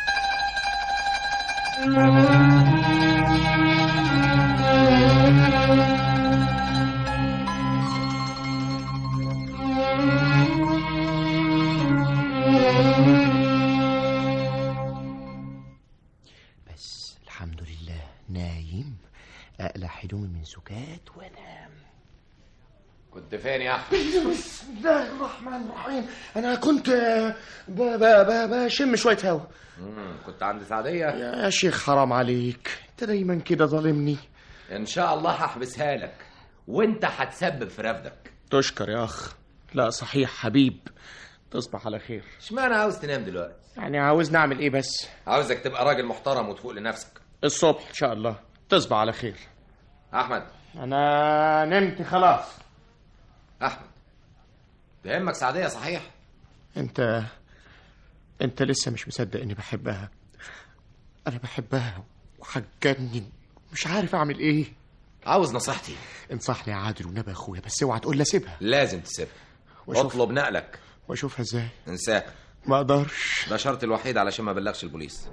بس الحمد لله نايم، اقلع هدومي من سكات وانام. كنت فين يا احمد؟ بسم الله الرحمن الرحيم. انا كنت ب- ب- ب- بشم شويه هوا. مم، كنت عند سعديه. يا شيخ حرام عليك، انت دايما كده ظالمني. ان شاء الله هحبسها لك وانت هتسبب في رفدك. تشكر يا اخ. لا صحيح حبيب، تصبح على خير. اشمعنى عاوز تنام دلوقتي؟ يعني عاوز نعمل ايه بس؟ عاوزك تبقى راجل محترم وتفوق لنفسك. الصبح ان شاء الله. تصبح على خير. احمد انا نمت خلاص. احمد تهمك سعديه صحيح؟ انت انت لسه مش مصدق اني بحبها. انا بحبها وهتجنن، مش عارف اعمل ايه. عاوز نصيحتي؟ انصحني يا عادل ونبي اخويا، بس اوعى تقول لي اسيبها. لازم تسيبها. وأشوف- اطلب نقلك. واشوفها ازاي؟ انساها. ما اقدرش. ده شرط الوحيد علشان ما بلغش البوليس.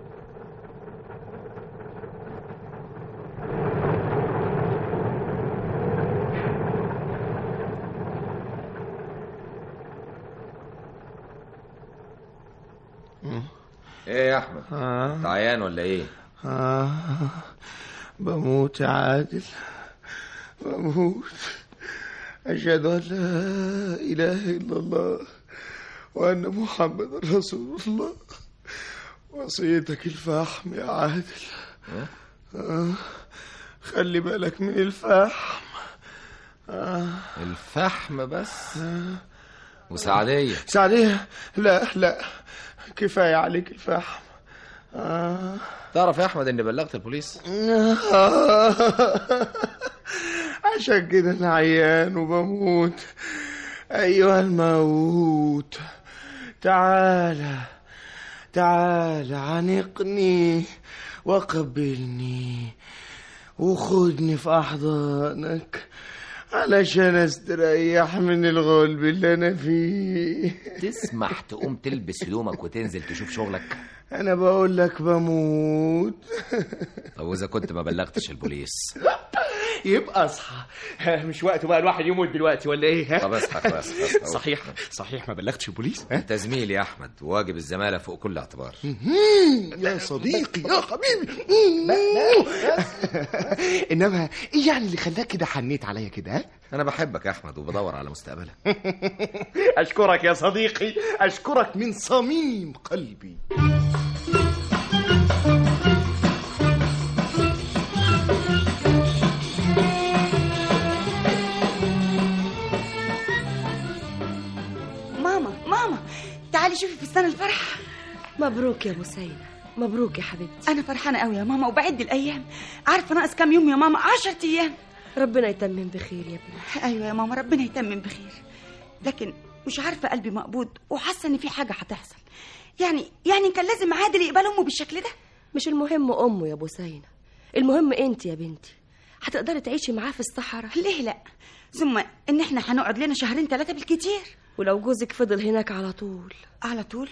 ايه يا احمد؟ آه. انت عيان ولا ايه؟ آه. بموت يا عادل، بموت. أشهد أن لا إله إلا الله وأن محمد رسول الله. وصيتك الفحم يا عادل. آه. خلي بالك من الفحم. آه. الفحم بس؟ آه. وسعدية؟ سعدية لا لا، كفاية عليك الفحم. آه. تعرف يا احمد اني بلغت البوليس؟ عشان كده انا عيان وبموت. ايها الموت، تعالى تعالى عنقني وقبلني وخدني في احضانك علشان استريح من الغلب اللي انا فيه. تسمح تقوم تلبس هدومك وتنزل تشوف شغلك؟ انا بقول لك بموت. طب واذا كنت ما بلغتش البوليس؟ يبقى اصحى. مش وقت بقى الواحد يموت دلوقتي ولا ايه؟ طب اصحى خلاص. صحيح صحيح ما بلغتش البوليس. انت زميلي يا احمد، واجب الزماله فوق كل اعتبار. يا صديقي يا حبيبي. انما ايه يعني اللي خلاك كده حنيت عليا كده؟ انا بحبك يا احمد وبدور على مستقبلك. اشكرك يا صديقي، اشكرك من صميم قلبي. ماما ماما تعالي شوفي فستان الفرح. مبروك يا بوسينة، مبروك يا حبيبتي. انا فرحانه قوي يا ماما وبعد الايام. عارفه ناقص كام يوم يا ماما؟ عشرة ايام. ربنا يتمم بخير يا بنتي. ايوه يا ماما ربنا يتمم بخير، لكن مش عارفه قلبي مقبوض وحاسه ان في حاجه هتحصل. يعني يعني كان لازم عادل يقبل امه بالشكل ده. مش المهم امه يا بوسينة، المهم انت يا بنتي. هتقدري تعيشي معاه في الصحراء؟ ليه لا؟ ثم ان احنا هنقعد لنا شهرين ثلاثه بالكتير. ولو جوزك فضل هناك على طول؟ على طول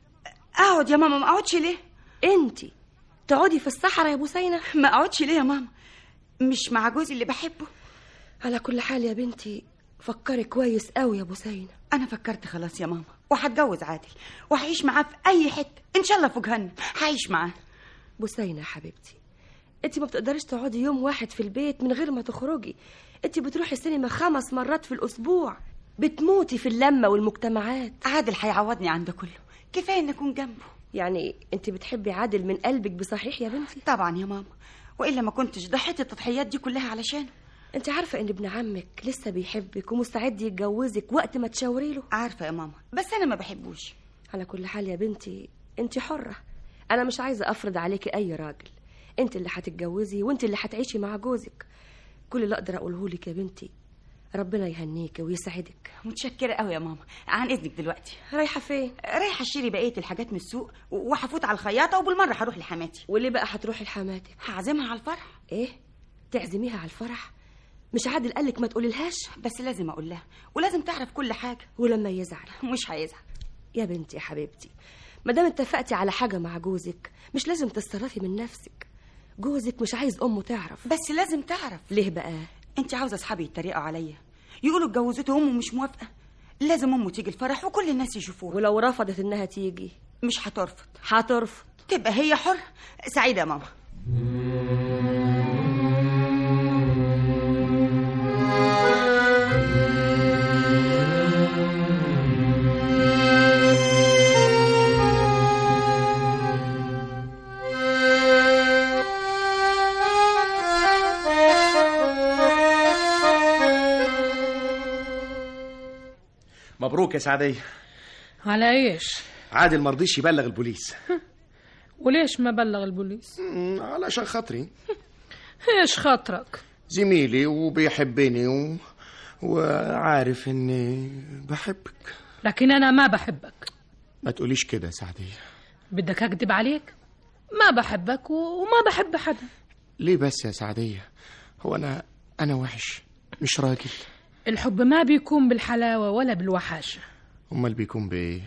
اقعد يا ماما. ما اقعدش ليه؟ انتي تقعدي في الصحراء يا بوسينة؟ ما اقعدش ليه يا ماما؟ مش مع جوزي اللي بحبه. على كل حال يا بنتي فكري كويس قوي يا بوسينة. انا فكرت خلاص يا ماما، وهتجوز عادل وهعيش معاه في اي حته ان شاء الله في جهنم هعيش معاه. بوسينة يا حبيبتي، انتي ما بتقدريش تقعدي يوم واحد في البيت من غير ما تخرجي. انتي بتروحي السينما خمس مرات في الاسبوع، بتموتي في اللمة والمجتمعات. عادل هيعوضني عن ده كله، كفايه ان اكون جنبه. يعني انتي بتحبي عادل من قلبك بصحيح يا بنتي؟ طبعا يا ماما، والا ما كنتش ضحيت التضحيات دي كلها علشانه. انت عارفه ان ابن عمك لسه بيحبك ومستعد يتجوزك وقت ما تشاوري له؟ عارفه يا ماما، بس انا ما بحبوش. على كل حال يا بنتي انت حره، انا مش عايزه افرض عليكي اي راجل. انت اللي هتتجوزي وانت اللي هتعيشي مع جوزك. كل اللي اقدر اقوله لك يا بنتي ربنا يهنيك ويسعدك. متشكره قوي يا ماما. عن اذنك دلوقتي. رايحه فين؟ رايحه اشتري بقيه الحاجات من السوق وهفوت على الخياطه وبالمره هروح لحماتي. وليه بقى هتروحي لحماتك؟ هعزمها على الفرح. ايه تعزميها على الفرح؟ مش عادل قالك ما تقوليلهاش؟ بس لازم اقول لها ولازم تعرف كل حاجه. ولما يزعل؟ مش هيزعل يا بنتي يا حبيبتي. ما دام اتفقتي على حاجه مع جوزك مش لازم تتصرفي من نفسك. جوزك مش عايز امه تعرف. بس لازم تعرف. ليه بقى؟ انت عاوزه اصحابي يتريقوا عليا يقولوا اتجوزته امه مش موافقه. لازم امه تيجي الفرح وكل الناس يشوفوها. ولو رفضت انها تيجي؟ مش هترفض. هترفض. تبقى هي حر. سعيده يا ماما. مبروك يا سعدية. على ايش؟ عادل مرضيش يبلغ البوليس. وليش ما بلغ البوليس؟ علشان خاطري. ايش خاطرك؟ زميلي وبيحبني و... وعارف اني بحبك. لكن انا ما بحبك. ما تقوليش كده يا سعدية. بدك اكذب عليك؟ ما بحبك وما بحب حدا. ليه بس يا سعدية؟ هو انا انا وحش مش راجل؟ الحب ما بيكون بالحلاوة ولا بالوحاشة. امال بيكون بايه؟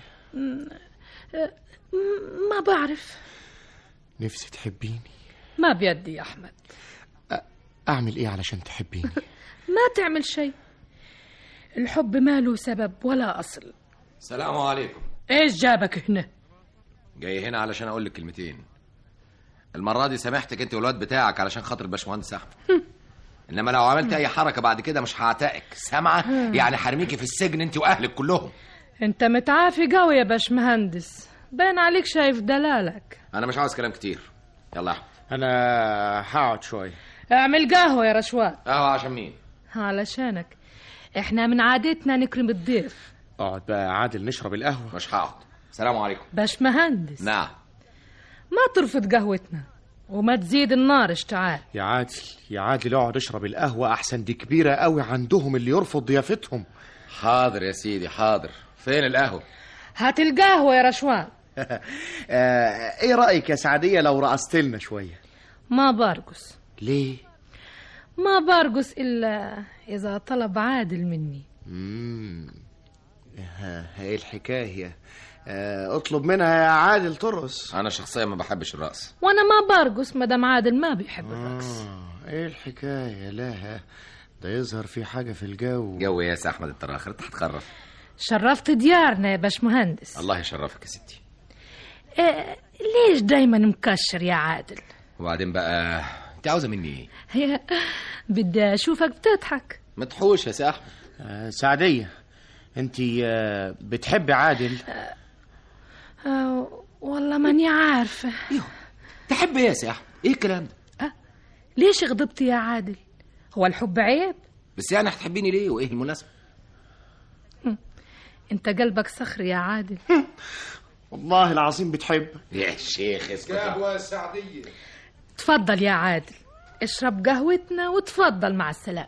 ما بعرف. نفسي تحبيني. ما بيدي يا احمد. اعمل ايه علشان تحبيني؟ ما تعمل شيء. الحب ما له سبب ولا اصل. السلام عليكم. ايش جابك هنا؟ جاي هنا علشان اقول لك كلمتين. المره دي سامحتك انت والواد بتاعك علشان خاطر الباشمهندس احمد. انما لو عملت اي حركه بعد كده مش هعتقك، سامعه؟ يعني حرميكي في السجن انت واهلك كلهم. انت متعافي قوي يا باشمهندس، باين عليك شايف دلالك. انا مش عاوز كلام كتير. يلا يا احمد. انا هقعد شويه. اعمل قهوه يا رشوان. قهوه عشان مين؟ علشانك. احنا من عادتنا نكرم الضيف. اقعد بقى عادل نشرب القهوه. مش هقعد. السلام عليكم. باشمهندس. نعم. ما ترفض قهوتنا وما تزيد النار اشتعال. يا عادل يا عادل اقعد اشرب القهوه احسن، دي كبيره قوي عندهم اللي يرفض ضيافتهم. حاضر يا سيدي حاضر. فين القهوه؟ هات القهوه يا رشوان. ايه رايك يا سعديه لو رقصت لنا شويه؟ ما برقص. ليه؟ ما برقص الا اذا طلب عادل مني. امم ايه الحكايه؟ اه اطلب منها يا عادل ترقص. انا شخصيا ما بحبش الرقص. وانا ما برقص مدام عادل ما بيحب الرقص. آه ايه الحكايه؟ لا ده يظهر في حاجه في الجو. جو يا سي احمد التراخر انت هتخرف. شرفت ديارنا يا باشمهندس. الله يشرفك يا ستي. إيه ليش دايما مكشر يا عادل؟ وبعدين بقى انت عاوزه مني ايه؟ بدي اشوفك بتضحك. مدحوش يا سي احمد. آه سعديه انت آه بتحبي عادل؟ آه آه والله ماني عارفه. ايوه تحب ايه يا سي احمد؟ ايه الكلام ده؟ آه ليش غضبتي يا عادل؟ هو الحب عيب؟ بس يعني هتحبيني ليه وايه المناسبه؟ انت قلبك صخر يا عادل. والله العظيم بتحب. يا شيخ اسكت. قهوه سعديه. تفضل يا عادل اشرب قهوتنا وتفضل مع السلامه.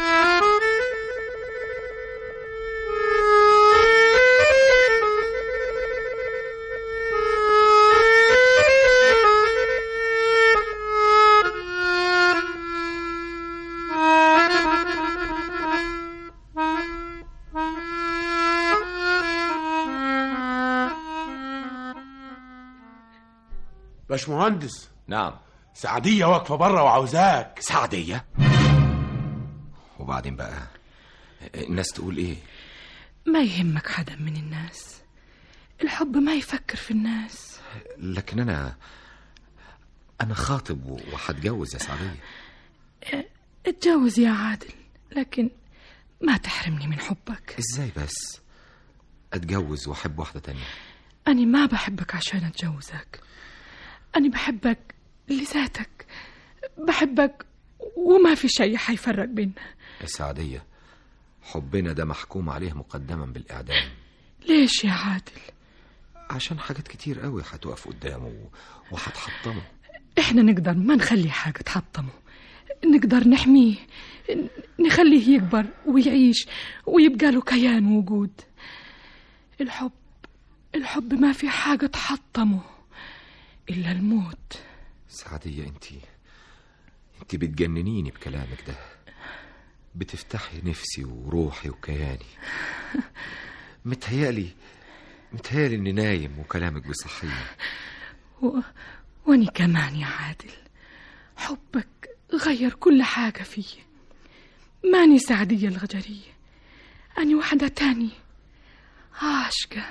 باشمهندس. نعم. سعدية واقفة بره وعاوزاك. سعدية؟ وبعدين بقى الناس تقول ايه؟ ما يهمك حدا من الناس. الحب ما يفكر في الناس. لكن انا انا خاطب وهتجوز يا سعدية. اتجوز يا عادل لكن ما تحرمني من حبك. ازاي بس اتجوز واحب واحدة تانية؟ أنا ما بحبك عشان اتجوزك. أنا بحبك لذاتك. بحبك وما في شيء حيفرق بيننا. يا سعدية حبنا ده محكوم عليه مقدما بالإعدام. ليش يا عادل؟ عشان حاجات كتير قوي هتقف قدامه وهتحطمه. احنا نقدر ما نخلي حاجة تحطمه. نقدر نحميه، نخليه يكبر ويعيش ويبقى له كيان ووجود. الحب الحب ما في حاجة تحطمه إلا الموت. سعدية انتي انتي بتجننيني بكلامك ده. بتفتحي نفسي وروحي وكياني. متهيألي متهيألي اني نايم وكلامك بيصحيني. و... واني كمان يا عادل حبك غير كل حاجة فيه. ماني سعدية الغجرية، أني واحدة تانية عاشقة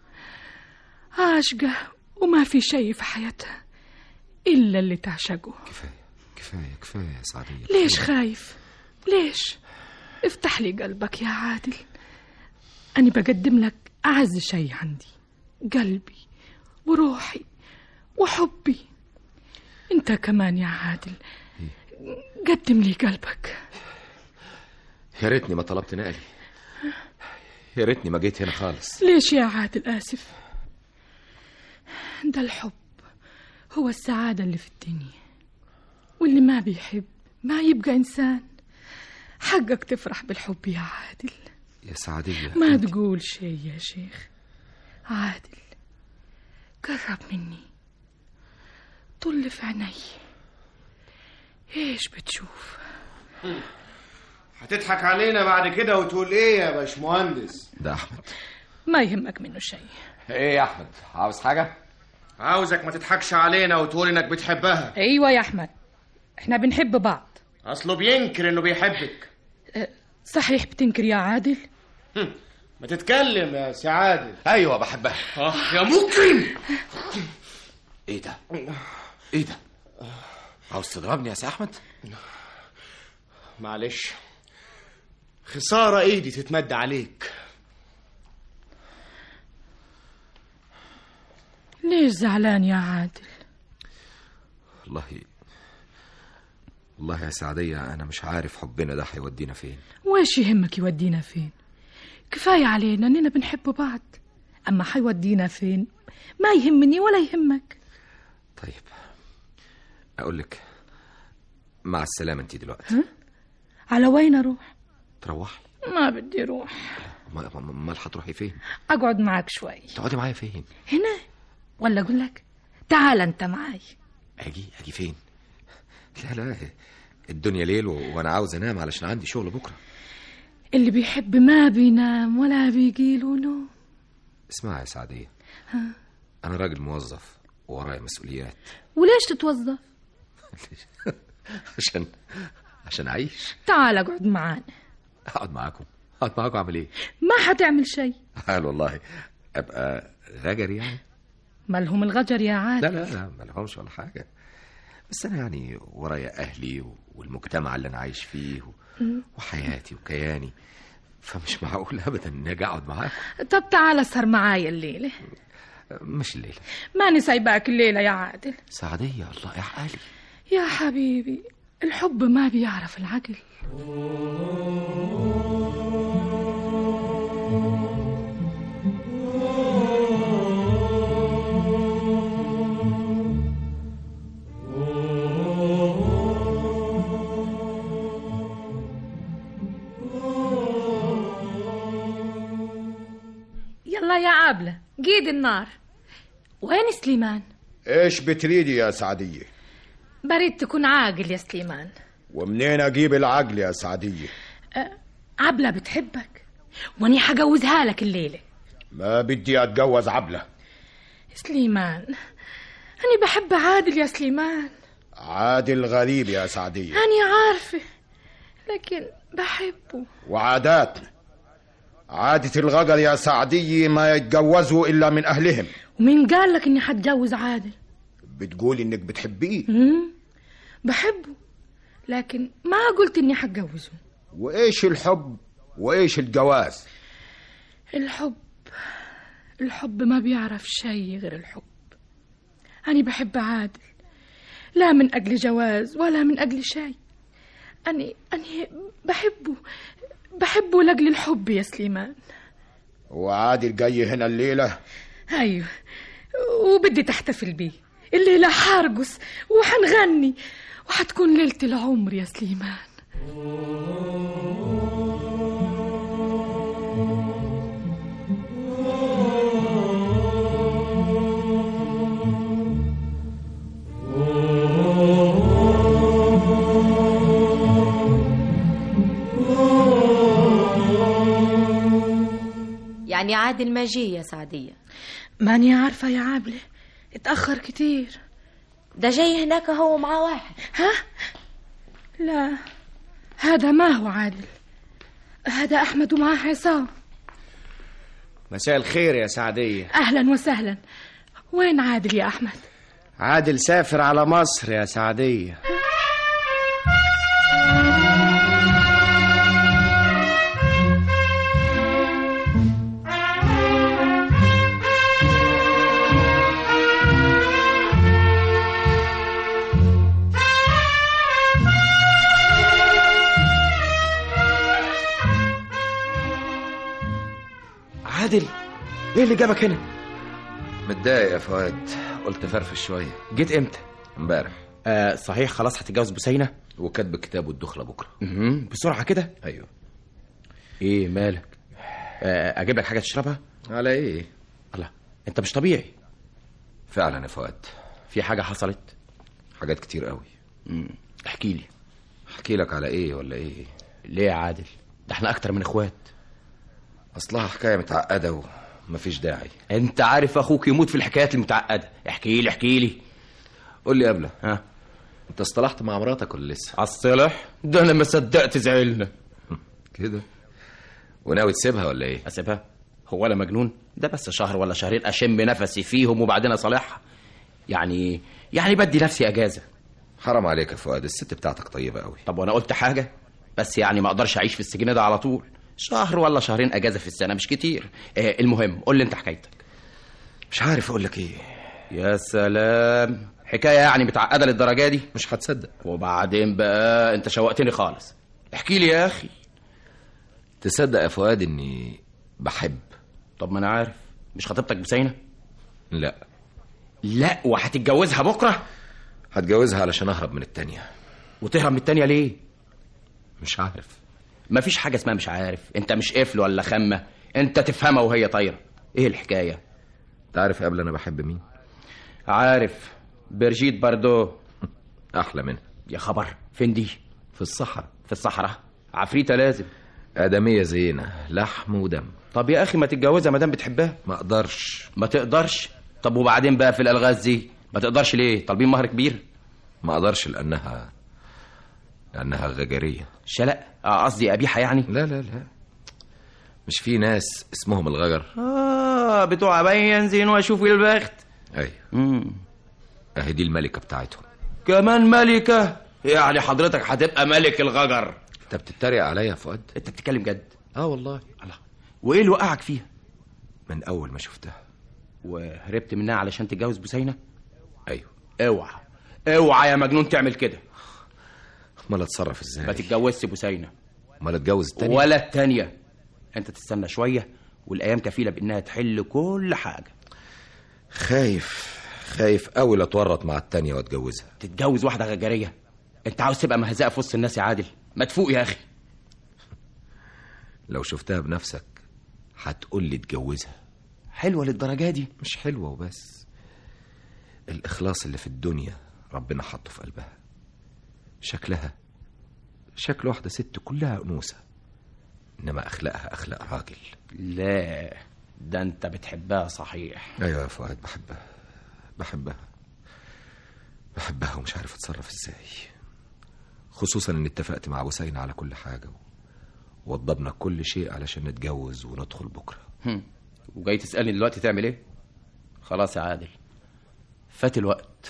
عاشقة وما في شيء في حياتها إلا اللي تعشقه. كفاية كفاية كفاية يا سعدية. ليش خايف؟ ليش؟ افتح لي قلبك يا عادل. أنا بقدم لك أعز شيء عندي، قلبي وروحي وحبي. أنت كمان يا عادل قدم لي قلبك. يا ريتني ما طلبت نقلي. يا ريتني ما جيت هنا خالص. ليش يا عادل آسف؟ ده الحب هو السعادة اللي في الدنيا، واللي ما بيحب ما يبقى إنسان. حقك تفرح بالحب يا عادل. يا سعدية ما انت... تقول شيء يا شيخ. عادل قرب مني، طل في عيني. ايش بتشوف؟ هتضحك علينا بعد كده وتقول ايه يا باشمهندس؟ ده احمد. ما يهمك منه شيء. ايه يا احمد، عاوز حاجة؟ عاوزك ما تضحكش علينا وتقول انك بتحبها. ايوه يا احمد، احنا بنحب بعض. اصله بينكر انه بيحبك. أه صحيح بتنكر يا عادل؟ ما تتكلم يا سي عادل. ايوه بحبها. اه يا ممكن. ايه ده ايه ده عاوز تضربني يا سي احمد؟ معلش، خسارة ايدي تتمد عليك. ليش زعلان يا عادل؟ والله والله يا سعدية أنا مش عارف حبنا ده هيودينا فين. وإيش يهمك يودينا فين؟ كفاية علينا إننا بنحب بعض. أما حيودينا فين ما يهمني ولا يهمك. طيب أقول لك مع السلامة أنت دلوقتي. ها؟ على وين أروح؟ تروح؟ ما بدي أروح. امال هتروحي فين؟ أقعد معك شوي. تقعدي معايا فين؟ هنا ولا أقول لك تعال أنت معي. أجي أجي فين؟ لا لا الدنيا ليل وأنا عاوز أنام علشان عندي شغل بكرة. اللي بيحب ما بينام ولا بيجيله نوم. اسمع يا سعدية، ها؟ أنا راجل موظف ورايا مسؤوليات. وليش تتوظف؟ عشان عشان أعيش. تعال أقعد معانا. أقعد معاكم؟ أقعد معاكم أعمل إيه؟ ما حتعمل شيء. قال والله أبقى غجر يعني؟ مالهم الغجر يا عادل؟ لا لا لا مالهمش ولا حاجة، بس أنا يعني ورايا أهلي والمجتمع اللي أنا عايش فيه وحياتي وكياني، فمش معقول أبدا إني أجي أقعد معاكم. طب تعال اسهر معايا الليلة. مش الليلة. ماني سايباك الليلة يا عادل. سعدية الله يعقلي. يا حبيبي الحب ما بيعرف العقل. يلا يا عابلة قيد النار. وين سليمان؟ ايش بتريدي يا سعدية؟ بريد تكون عاقل يا سليمان. ومنين اجيب العقل يا سعدية؟ أه عبلة بتحبك واني حجوزها لك الليلة. ما بدي اتجوز عبلة. سليمان أنا بحب عادل يا سليمان. عادل غريب يا سعدية. أنا عارفة لكن بحبه. وعاداتنا عادة الغجر يا سعدية ما يتجوزوا إلا من أهلهم. ومين قال لك إني حتجوز عادل؟ بتقول إنك بتحبيه. امم بحبه لكن ما قلت إني حتجوزه. وإيش الحب وإيش الجواز؟ الحب الحب ما بيعرف شيء غير الحب. أنا بحب عادل لا من أجل جواز ولا من أجل شيء. أنا أنا بحبه بحبه لأجل الحب يا سليمان. وعادل جاي هنا الليلة؟ أيوه وبدي تحتفل بيه الليلة. حارقص وحنغني وحتكون ليلة العمر يا سليمان. يعني عادل ما جي يا سعدية؟ ماني عارفة يا عابلة، اتأخر كتير. ده جاي هناك هو مع واحد. ها؟ لا هذا ما هو عادل، هذا أحمد ومعاه عصام. مساء الخير يا سعدية. أهلا وسهلا. وين عادل يا أحمد؟ عادل سافر على مصر يا سعدية. عادل، ايه اللي جابك هنا؟ متضايق يا فؤاد، قلت فرفش شويه. جيت امتى؟ امبارح. آه صحيح، خلاص هتتجوز بوسينة؟ وكاتب الكتاب والدخله بكره. امم بسرعه كده؟ ايوه. ايه مالك؟ آه اجيب لك حاجه تشربها؟ على ايه؟ الله، انت مش طبيعي فعلا يا فؤاد. في حاجه حصلت؟ حاجات كتير قوي. امم احكي لي. احكي لك على ايه ولا ايه؟ ليه يا عادل؟ ده احنا اكتر من اخوات. اصلها حكايه متعقده ومفيش داعي. انت عارف اخوك يموت في الحكايات المتعقده. احكي لي احكي لي. قول لي قبله، ها، انت اصطلحت مع مراتك ولا لسه؟ اصطلح؟ ده انا ما صدقت زعلنا كده. وناوي تسيبها ولا ايه؟ اسيبها؟ هو انا مجنون؟ ده بس شهر ولا شهرين اشم نفسي فيهم وبعدين اصالحها. يعني يعني بدي نفسي اجازه. حرام عليك يا فؤاد، الست بتاعتك طيبه قوي. طب وانا قلت حاجه؟ بس يعني ما اقدرش اعيش في السجن ده على طول. شهر ولا شهرين اجازه في السنه مش كتير. آه المهم قول لي انت حكايتك. مش عارف اقول لك ايه. يا سلام، حكايه يعني متعقده للدرجه دي؟ مش هتصدق. وبعدين بقى انت شوقتني خالص. احكي لي يا اخي. تصدق يا فؤاد اني بحب؟ طب ما انا عارف. مش خطيبتك بوسينة؟ لا. لا، وهتتجوزها بكره؟ هتجوزها علشان اهرب من التانية. وتهرب من التانية ليه؟ مش عارف. مفيش حاجه اسمها مش عارف. انت مش قفل ولا خمه، انت تفهمها وهي طايره. ايه الحكايه؟ تعرف قبل انا بحب مين؟ عارف، برجيت باردو. احلى منها. يا خبر، فين دي؟ في الصحراء. في الصحراء؟ عفريته لازم. آدمية زينا، لحم ودم. طب يا اخي ما تتجوزها ما دام بتحبها. ما اقدرش. ما تقدرش؟ طب وبعدين بقى في الالغاز دي ما تقدرش ليه؟ طالبين مهر كبير. ما اقدرش لانها لانها غجريه. شلق؟ اه قصدي قبيحه يعني. لا لا لا، مش في ناس اسمهم الغجر؟ اه بتوع ابين زين واشوف البخت. ايوه. امم اهي دي الملكه بتاعتهم. كمان ملكه؟ يعني حضرتك هتبقى ملك الغجر؟ انت بتتريق عليا يا فؤاد؟ انت بتتكلم جد؟ اه والله. الله، وايه اللي وقعك فيها؟ من اول ما شفتها. وهربت منها علشان تتجوز بوسينة؟ ايوه. اوعى اوعى يا مجنون تعمل كده. امال اتصرف ازاي؟ ما تتجوزش بوسينة. امال اتجوز التانية؟ ولا التانية. انت تستنى شويه والايام كفيله بانها تحل كل حاجه. خايف خايف قوي لا اتورط مع التانية واتجوزها. تتجوز واحده غجريه؟ انت عاوز تبقى مهزقه في وسط الناس يا عادل؟ ما تفوق يا اخي. لو شفتها بنفسك هتقول لي اتجوزها. حلوه للدرجه دي؟ مش حلوه وبس، الاخلاص اللي في الدنيا ربنا حطه في قلبها. شكلها شكل واحده ست كلها انوثه، انما اخلاقها اخلاق راجل. لا، ده انت بتحبها صحيح. ايوه يا فؤاد، بحبها بحبها بحبها ومش عارف اتصرف ازاي، خصوصا ان اتفقت مع بوسينة على كل حاجه ووضبنا كل شيء علشان نتجوز وندخل بكره. هم. وجاي تسالني دلوقتي تعمل ايه؟ خلاص يا عادل، فات الوقت.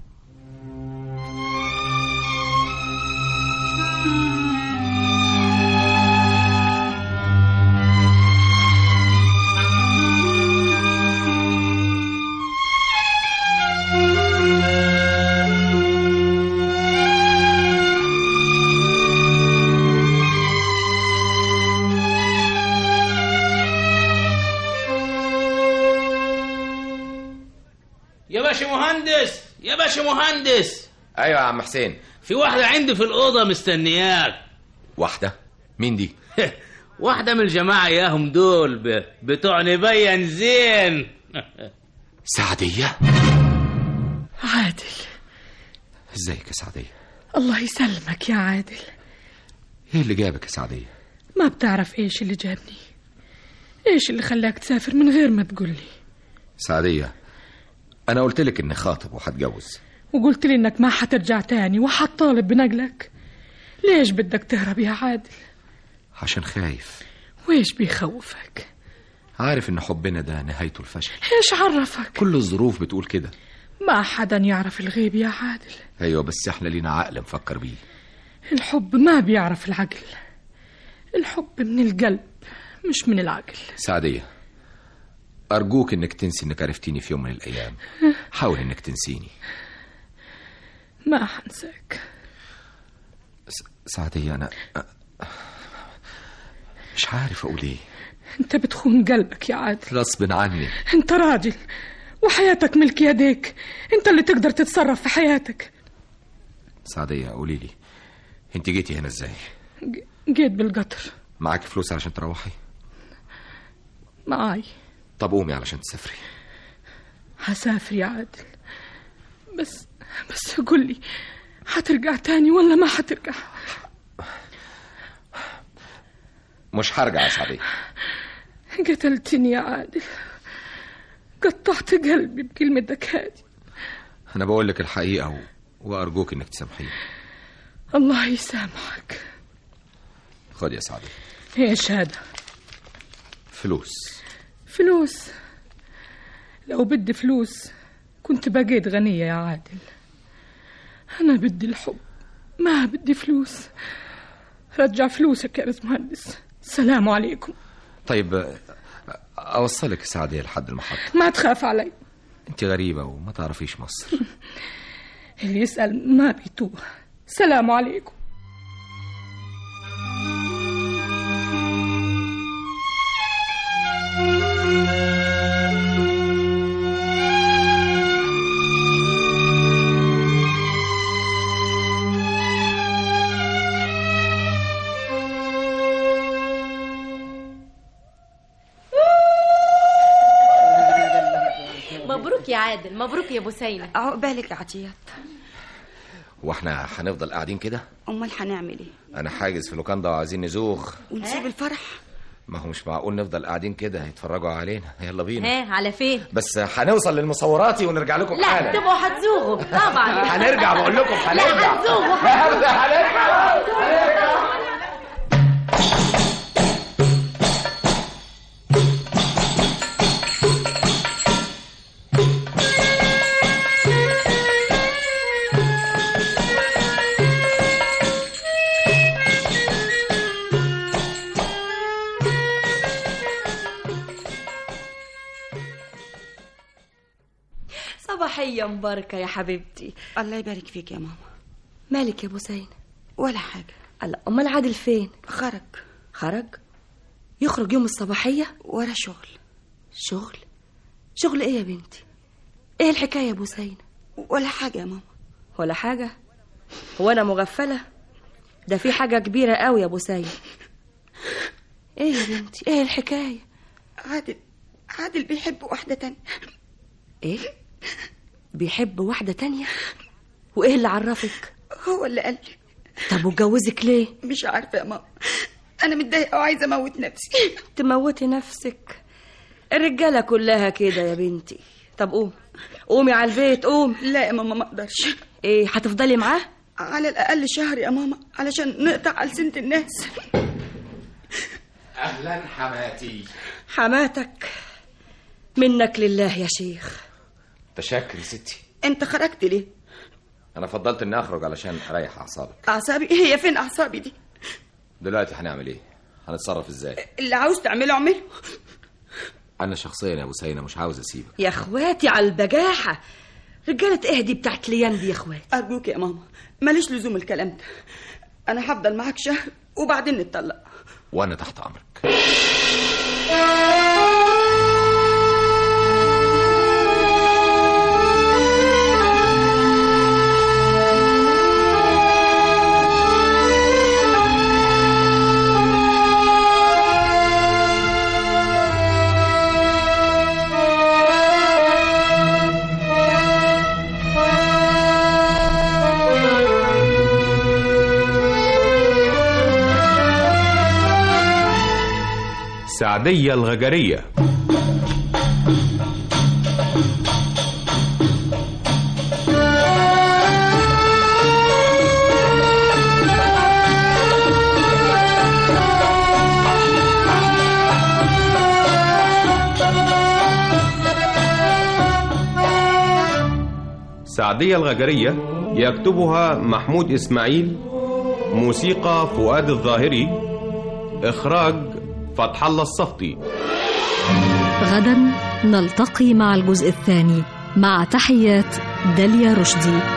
يا باشا مهندس، يا باشا مهندس. ايوه يا عم حسين. في واحدة عندي في الأوضة مستنياك. واحدة؟ مين دي؟ واحدة من الجماعة ياهم دول ب... بتوع نبين زين. سعدية؟ عادل. ازيك يا سعدية؟ الله يسلمك يا عادل. ايه اللي جابك يا سعدية؟ ما بتعرف ايش اللي جابني، ايش اللي خلاك تسافر من غير ما تقولي. سعدية، انا قلت لك اني خاطب وهتجوز، وقلت لي انك ما حترجع تاني وحتطالب بنقلك. ليش بدك تهرب يا عادل؟ عشان خايف. ويش بيخوفك؟ عارف ان حبنا ده نهايته الفشل. ايش عرفك؟ كل الظروف بتقول كده. ما حدا يعرف الغيب يا عادل. ايوه بس احنا لينا عقل نفكر بيه. الحب ما بيعرف العقل، الحب من القلب مش من العقل. سعدية، أرجوك إنك تنسي إنك عرفتيني في يوم من الأيام. حاول إنك تنسيني. ما حنساك. سعدية، أنا مش عارف أقول إيه. انت بتخون قلبك يا عادل. غصب عني. انت راجل وحياتك ملك يديك، انت اللي تقدر تتصرف في حياتك. سعدية قولي لي، انت جيتي هنا ازاي؟ جيت بالقطر. معاك فلوس علشان تروحي؟ معاي. طب قومي علشان تسافري. هسافر يا عادل، بس بس قول لي هترجع تاني ولا ما هترجع؟ مش هرجع يا سعدية. قتلتني يا عادل، قطعت قلبي بكلمتك هذه. انا بقول لك الحقيقة و... وارجوك انك تسامحيني. الله يسامحك. خد يا سعدية. ايش هذا؟ فلوس. فلوس؟ لو بدي فلوس كنت بقيت غنية يا عادل. أنا بدي الحب، ما بدي فلوس. رجع فلوسك يا باشمهندس. السلام عليكم. طيب أوصلك سعدية لحد المحطة. ما تخاف علي. أنت غريبة وما تعرفيش مصر. اللي يسأل ما بيتوه. السلام عليكم. مبروك يا عادل، مبروك يا بوسينة. عقبالك يا عطيات. واحنا هنفضل قاعدين كده؟ امال هنعمل ايه؟ انا حاجز في لوكاندا وعايزين نزوغ. ونسيب الفرح؟ ما هو مش معقول نفضل قاعدين كده هيتفرجوا علينا. يلا بينا. ها على فين؟ بس هنوصل للمصوراتي ونرجع لكم حالا. لا تبقوا هتزوغوا طبعا. هنرجع بقول لكم هنرجع. لا هتزوغوا. هنرجع. صباحية مباركة يا حبيبتي. الله يبارك فيك يا ماما. مالك يا بوسينة؟ ولا حاجة. الله، أمال عادل فين؟ خرج. خرج؟ يخرج يوم الصباحية؟ ورا شغل. شغل؟ شغل ايه يا بنتي؟ ايه الحكاية يا بوسينة؟ ولا حاجة يا ماما. ولا حاجة؟ هو أنا مغفلة؟ ده في حاجة كبيرة قوي يا بوسينة. ايه يا بنتي؟ ايه الحكاية؟ عادل عادل بيحب واحدة تانية. ايه؟ بيحب واحدة تانية؟ وايه اللي عرفك؟ هو اللي قال لي. طب واتجوزك ليه؟ مش عارفة يا ماما، انا متضايقة وعايزة اموت نفسي. تموتي نفسك؟ الرجالة كلها كده يا بنتي. طب قوم قومي على البيت، قوم. لا يا ماما ما اقدرش. ايه هتفضلي معاه؟ على الاقل شهر يا ماما علشان نقطع ألسنة الناس. اهلا حماتي. حماتك؟ منك لله يا شيخ. تشكر يا ستي. انت خرجت ليه؟ انا فضلت اني اخرج علشان اريح اعصابك. اعصابي؟ هي فين اعصابي دي؟ دلوقتي هنعمل ايه؟ هنتصرف ازاي؟ اللي عاوز تعمله اعمله. انا شخصيا يا بوسينة مش عاوز اسيبك. يا اخواتي على البجاحة. رجالة ايه دي بتاعت ليان دي يا اخواتي؟ ارجوك يا ماما ماليش لزوم الكلام ده. انا هفضل معاك شهر وبعدين نتطلق. وانا تحت امرك. سعدية الغجرية. سعدية الغجرية يكتبها محمود إسماعيل، موسيقى فؤاد الظاهري، إخراج فتح الله الصفتي. غدا نلتقي مع الجزء الثاني، مع تحيات داليا رشدي.